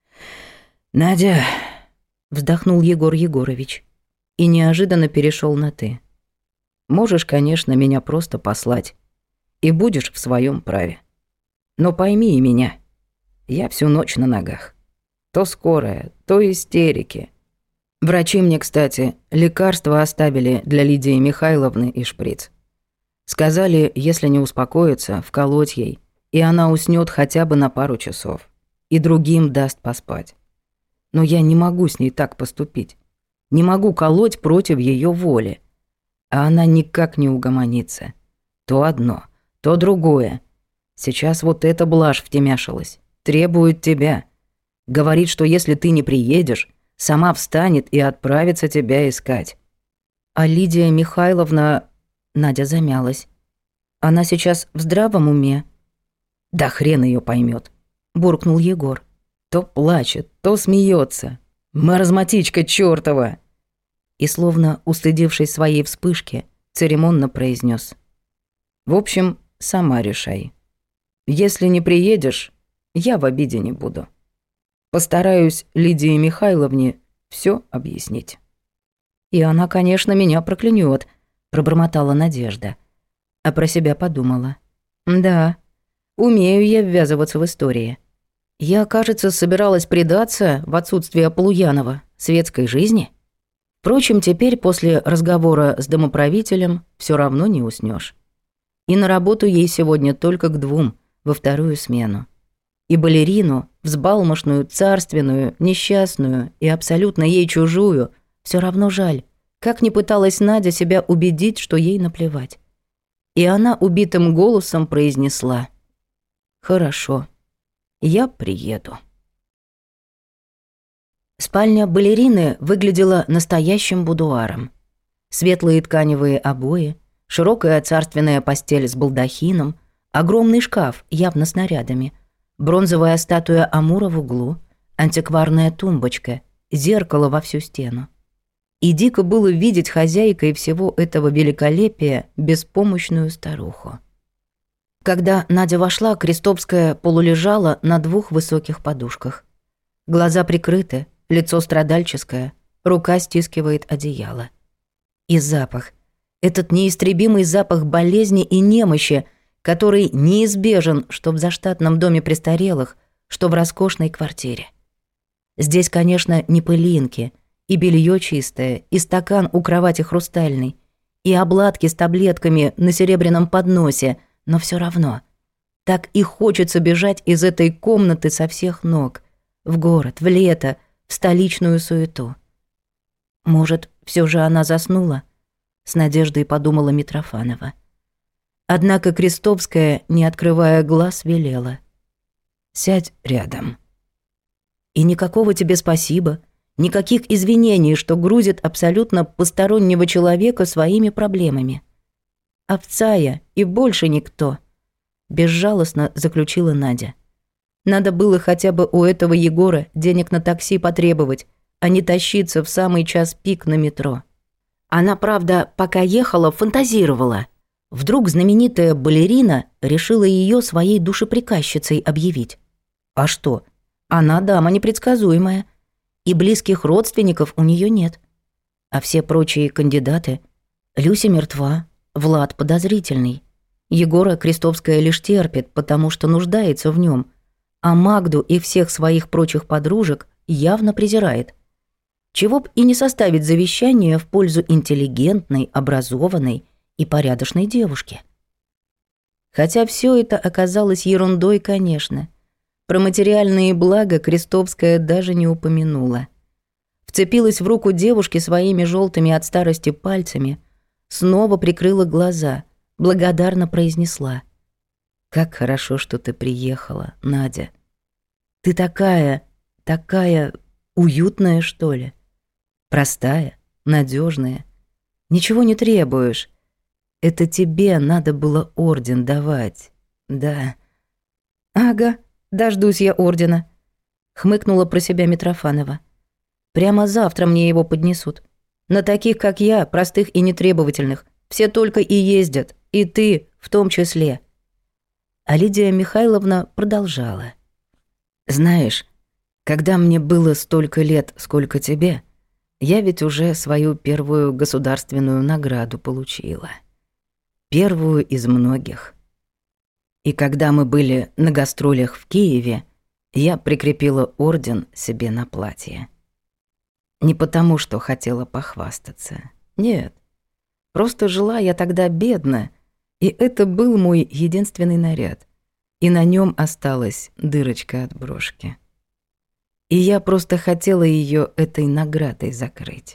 «Надя», – вздохнул Егор Егорович и неожиданно перешел на «ты». «Можешь, конечно, меня просто послать, и будешь в своем праве. Но пойми и меня, я всю ночь на ногах. То скорая, то истерики. Врачи мне, кстати, лекарства оставили для Лидии Михайловны и шприц. Сказали, если не успокоится, вколоть ей, и она уснет хотя бы на пару часов, и другим даст поспать. Но я не могу с ней так поступить. Не могу колоть против ее воли. А она никак не угомонится. То одно, то другое. Сейчас вот эта блажь втемяшилась. Требует тебя. Говорит, что если ты не приедешь, сама встанет и отправится тебя искать». «А Лидия Михайловна...» Надя замялась. «Она сейчас в здравом уме?» «Да хрен ее поймет, буркнул Егор. «То плачет, то смеется. Маразматичка чёртова!» И, словно устыдившись своей вспышки, церемонно произнес: «В общем, сама решай. Если не приедешь, я в обиде не буду. Постараюсь Лидии Михайловне все объяснить». «И она, конечно, меня проклянет», — пробормотала Надежда. А про себя подумала: «Да, умею я ввязываться в истории. Я, кажется, собиралась предаться в отсутствие Полуянова светской жизни». Впрочем, теперь после разговора с домоправителем все равно не уснешь. И на работу ей сегодня только к 2, во вторую смену. И балерину, взбалмошную, царственную, несчастную и абсолютно ей чужую, все равно жаль, как ни пыталась Надя себя убедить, что ей наплевать. И она убитым голосом произнесла: «Хорошо, я приеду». Спальня балерины выглядела настоящим будуаром. Светлые тканевые обои, широкая царственная постель с балдахином, огромный шкаф, явно с нарядами, бронзовая статуя Амура в углу, антикварная тумбочка, зеркало во всю стену. И дико было видеть хозяйкой всего этого великолепия беспомощную старуху. Когда Надя вошла, Крестовская полулежала на 2 высоких подушках. Глаза прикрыты, лицо страдальческое, рука стискивает одеяло. И запах. Этот неистребимый запах болезни и немощи, который неизбежен что в заштатном доме престарелых, что в роскошной квартире. Здесь, конечно, не пылинки, и белье чистое, и стакан у кровати хрустальный, и обладки с таблетками на серебряном подносе, но все равно. Так и хочется бежать из этой комнаты со всех ног. В город, в лето, в столичную суету. Может, все же она заснула? С надеждой подумала Митрофанова. Однако Крестовская, не открывая глаз, велела: «Сядь рядом». И никакого тебе спасибо, никаких извинений, что грузит абсолютно постороннего человека своими проблемами. «Овца я и больше никто», — безжалостно заключила Надя. Надо было хотя бы у этого Егора денег на такси потребовать, а не тащиться в самый час пик на метро. Она, правда, пока ехала, фантазировала.
Вдруг знаменитая балерина решила ее своей душеприказчицей объявить. А что? Она дама непредсказуемая, и близких родственников у нее нет. А все прочие кандидаты... Люся мертва, Влад подозрительный. Егора Крестовская лишь терпит, потому что нуждается в нем, а Магду и всех своих прочих подружек явно презирает. Чего б и не составить завещание в пользу интеллигентной, образованной и порядочной девушки. Хотя все это оказалось ерундой, конечно. Про материальные блага Крестовская даже не упомянула. Вцепилась в руку девушки своими желтыми от старости пальцами, снова прикрыла глаза, благодарно произнесла: «Как хорошо, что ты приехала, Надя. Ты такая уютная, что ли. Простая, надежная. Ничего не требуешь. Это тебе надо было орден давать, да». «Ага, дождусь я ордена», — хмыкнула про себя Митрофанова. «Прямо завтра мне его поднесут. На таких, как я, простых и нетребовательных, все только и ездят, и ты в том числе». А Лидия Михайловна продолжала. «Знаешь, когда мне было столько лет, сколько тебе, я ведь уже свою первую государственную награду получила. Первую из многих. И когда мы были на гастролях в Киеве, я прикрепила орден себе на платье. Не потому, что хотела похвастаться. Нет. Просто жила я тогда бедно, и это был мой единственный наряд. И на нем осталась дырочка от брошки. И я просто хотела ее этой наградой закрыть.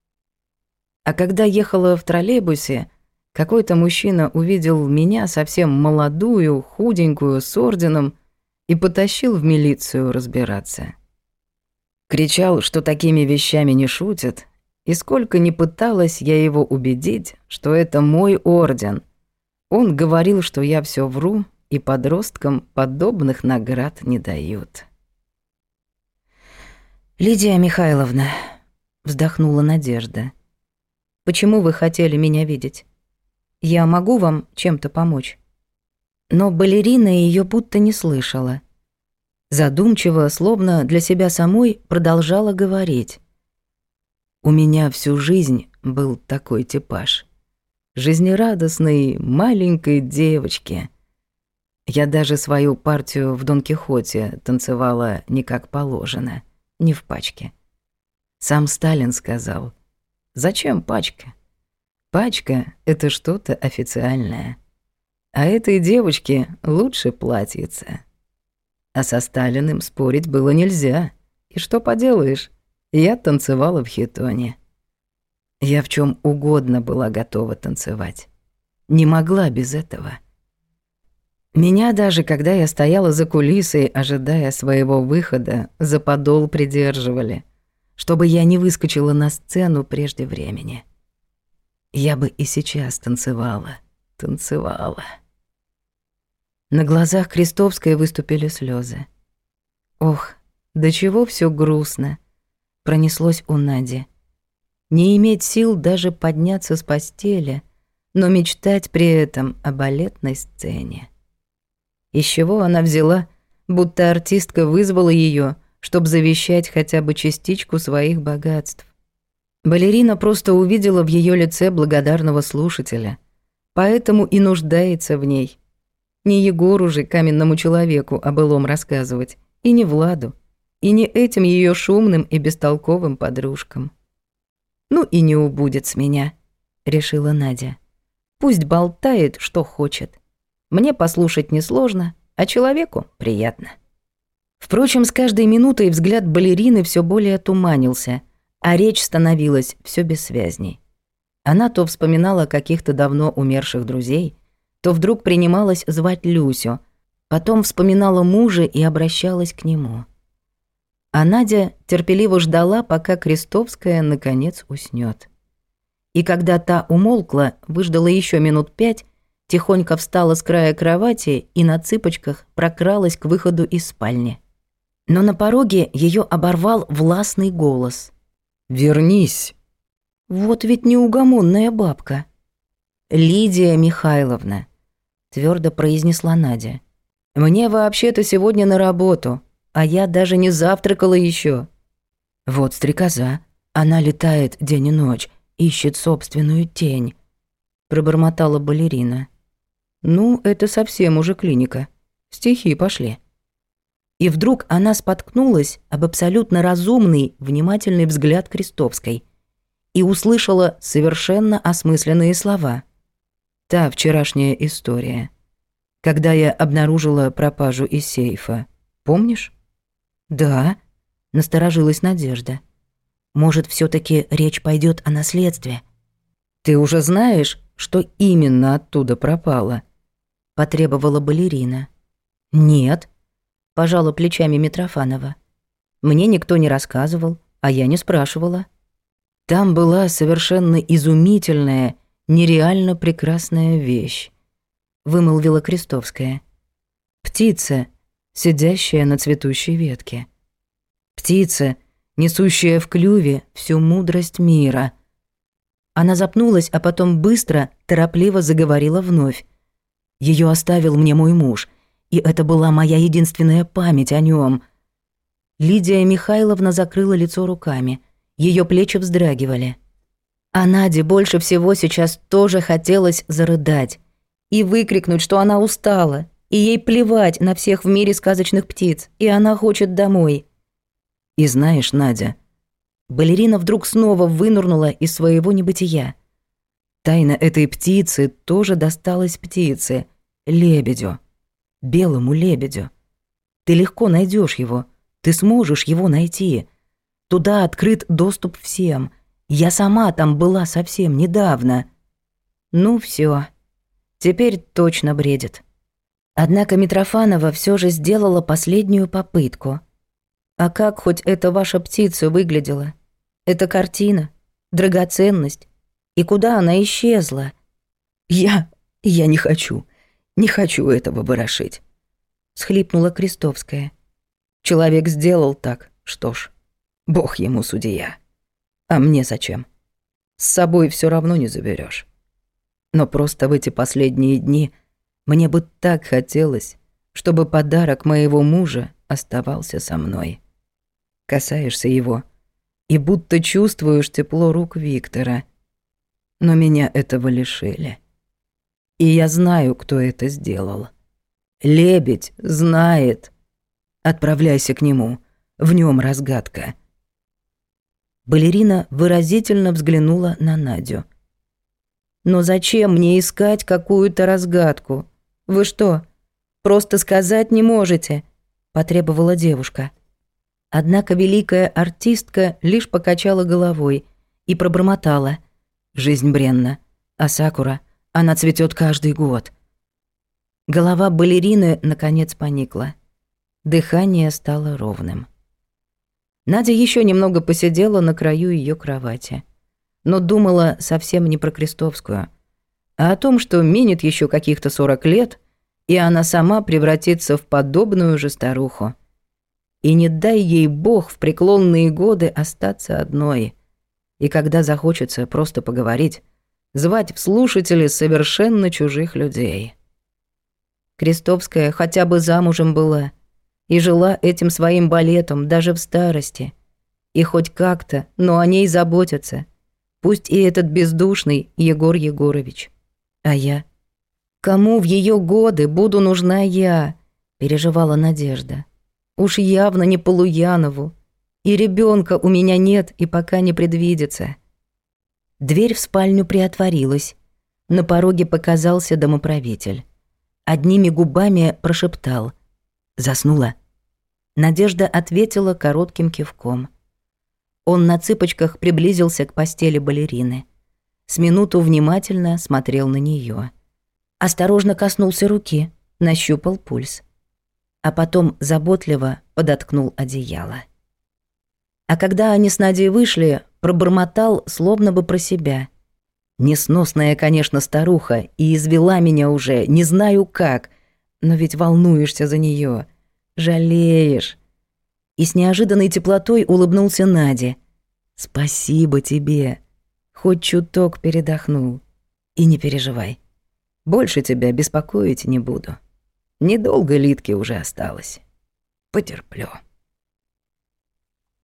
А когда ехала в троллейбусе, какой-то мужчина увидел меня совсем молодую, худенькую, с орденом, и потащил в милицию разбираться. Кричал, что такими вещами не шутят, и сколько ни пыталась я его убедить, что это мой орден, он говорил, что я все вру, и подросткам подобных наград не дают. «Лидия Михайловна», — вздохнула Надежда, — «почему вы хотели меня видеть? Я могу вам чем-то помочь?» Но балерина ее будто не слышала. Задумчиво, словно для себя самой, продолжала говорить. «У меня всю жизнь был такой типаж. Жизнерадостной маленькой девочки. Я даже свою партию в Дон Кихоте танцевала не как положено, не в пачке. Сам Сталин сказал: зачем пачка? Пачка — это что-то официальное. А этой девочке лучше платьице». А со Сталиным спорить было нельзя. И что поделаешь, я танцевала в хитоне. Я в чем угодно была готова танцевать. Не могла без этого. Меня даже, когда я стояла за кулисой, ожидая своего выхода, за подол придерживали, чтобы я не выскочила на сцену прежде времени. Я бы и сейчас танцевала. На глазах Крестовской выступили слезы. Ох, до чего все грустно, пронеслось у Нади. Не иметь сил даже подняться с постели, но мечтать при этом о балетной сцене. Из чего она взяла, будто артистка вызвала ее, чтобы завещать хотя бы частичку своих богатств? Балерина просто увидела в ее лице благодарного слушателя, поэтому и нуждается в ней. Не Егору же, каменному человеку, о былом рассказывать, и не Владу, и не этим ее шумным и бестолковым подружкам. «Ну и не убудет с меня», — решила Надя. «Пусть болтает, что хочет. Мне послушать несложно, а человеку приятно». Впрочем, с каждой минутой взгляд балерины все более туманился, а речь становилась все бессвязней. Она то вспоминала каких-то давно умерших друзей, то вдруг принималась звать Люсю, потом вспоминала мужа и обращалась к нему. А Надя терпеливо ждала, пока Крестовская наконец уснёт. И когда та умолкла, выждала еще минут 5, тихонько встала с края кровати и на цыпочках прокралась к выходу из спальни. Но на пороге ее оборвал властный голос.
«Вернись!»
Вот ведь неугомонная бабка. «Лидия Михайловна», — твердо произнесла Надя. «Мне вообще-то сегодня на работу, а я даже не завтракала еще. Вот стрекоза, она летает день и ночь, ищет собственную тень», — пробормотала балерина. «Ну, это совсем уже клиника. Стихи пошли». И вдруг она споткнулась об абсолютно разумный, внимательный взгляд Крестовской и услышала совершенно осмысленные слова. «Та вчерашняя история, когда я обнаружила пропажу из сейфа. Помнишь?» «Да», — насторожилась Надежда. «Может, все таки речь пойдет о наследстве?» «Ты уже знаешь, что именно оттуда пропало?» — потребовала балерина. «Нет», — пожала плечами Митрофанова. «Мне никто не рассказывал, а я не спрашивала». «Там была совершенно изумительная, нереально прекрасная вещь», — вымолвила Крестовская. «Птица, сидящая на цветущей ветке. Птица, несущая в клюве всю мудрость мира». Она запнулась, а потом быстро, торопливо заговорила вновь. Ее оставил мне мой муж, и это была моя единственная память о нем. Лидия Михайловна закрыла лицо руками. Ее плечи вздрагивали. А Наде больше всего сейчас тоже хотелось зарыдать и выкрикнуть, что она устала, и ей плевать на всех в мире сказочных птиц, и она хочет домой. И знаешь, Надя, балерина вдруг снова вынырнула из своего небытия. Тайна этой птицы тоже досталась птице, лебедю, белому лебедю. Ты легко найдешь его, ты сможешь его найти. Туда открыт доступ всем. Я сама там была совсем недавно. Ну все, теперь точно бредит. Однако Митрофанова все же сделала последнюю попытку. А как хоть эта ваша птица выглядела? Это картина, драгоценность. И куда она исчезла? Я не хочу этого ворошить, схлипнула Крестовская. Человек сделал так, что ж, Бог ему судья. А мне зачем? С собой все равно не заберешь. Но просто в эти последние дни мне бы так хотелось, чтобы подарок моего мужа оставался со мной. Касаешься его и будто чувствуешь тепло рук Виктора. Но меня этого лишили. И я знаю, кто это сделал. Лебедь знает. Отправляйся к нему, в нем разгадка. Балерина выразительно взглянула на Надю. «Но зачем мне искать какую-то разгадку? Вы что, просто сказать не можете?» – потребовала девушка. Однако великая артистка лишь покачала головой и пробормотала. «Жизнь бренна, а сакура, она цветет каждый год». Голова балерины наконец поникла. Дыхание стало ровным. Надя еще немного посидела на краю ее кровати, но думала совсем не про Крестовскую, а о том, что минет еще каких-то 40 лет, и она сама превратится в подобную же старуху. И не дай ей Бог в преклонные годы остаться одной, и когда захочется просто поговорить, звать в слушатели совершенно чужих людей. Крестовская хотя бы замужем была и жила этим своим балетом даже в старости. И хоть как-то, но о ней заботятся. Пусть и этот бездушный Егор Егорович. А я? Кому в ее годы буду нужна я? Переживала Надежда. Уж явно не Полуянову. И ребенка у меня нет и пока не предвидится. Дверь в спальню приотворилась. На пороге показался домоправитель. Одними губами прошептал: «Заснула?» Надежда ответила коротким кивком. Он на цыпочках приблизился к постели балерины. С минуту внимательно смотрел на нее. Осторожно коснулся руки, нащупал пульс. А потом заботливо подоткнул одеяло. А когда они с Надей вышли, пробормотал, словно бы про себя. «Несносная, конечно, старуха, и извела меня уже, не знаю как, но ведь волнуешься за нее, жалеешь». И с неожиданной теплотой улыбнулся Наде. «Спасибо тебе, хоть чуток передохнул. И не переживай, больше тебя беспокоить не буду. Недолго Литке уже осталось. Потерплю.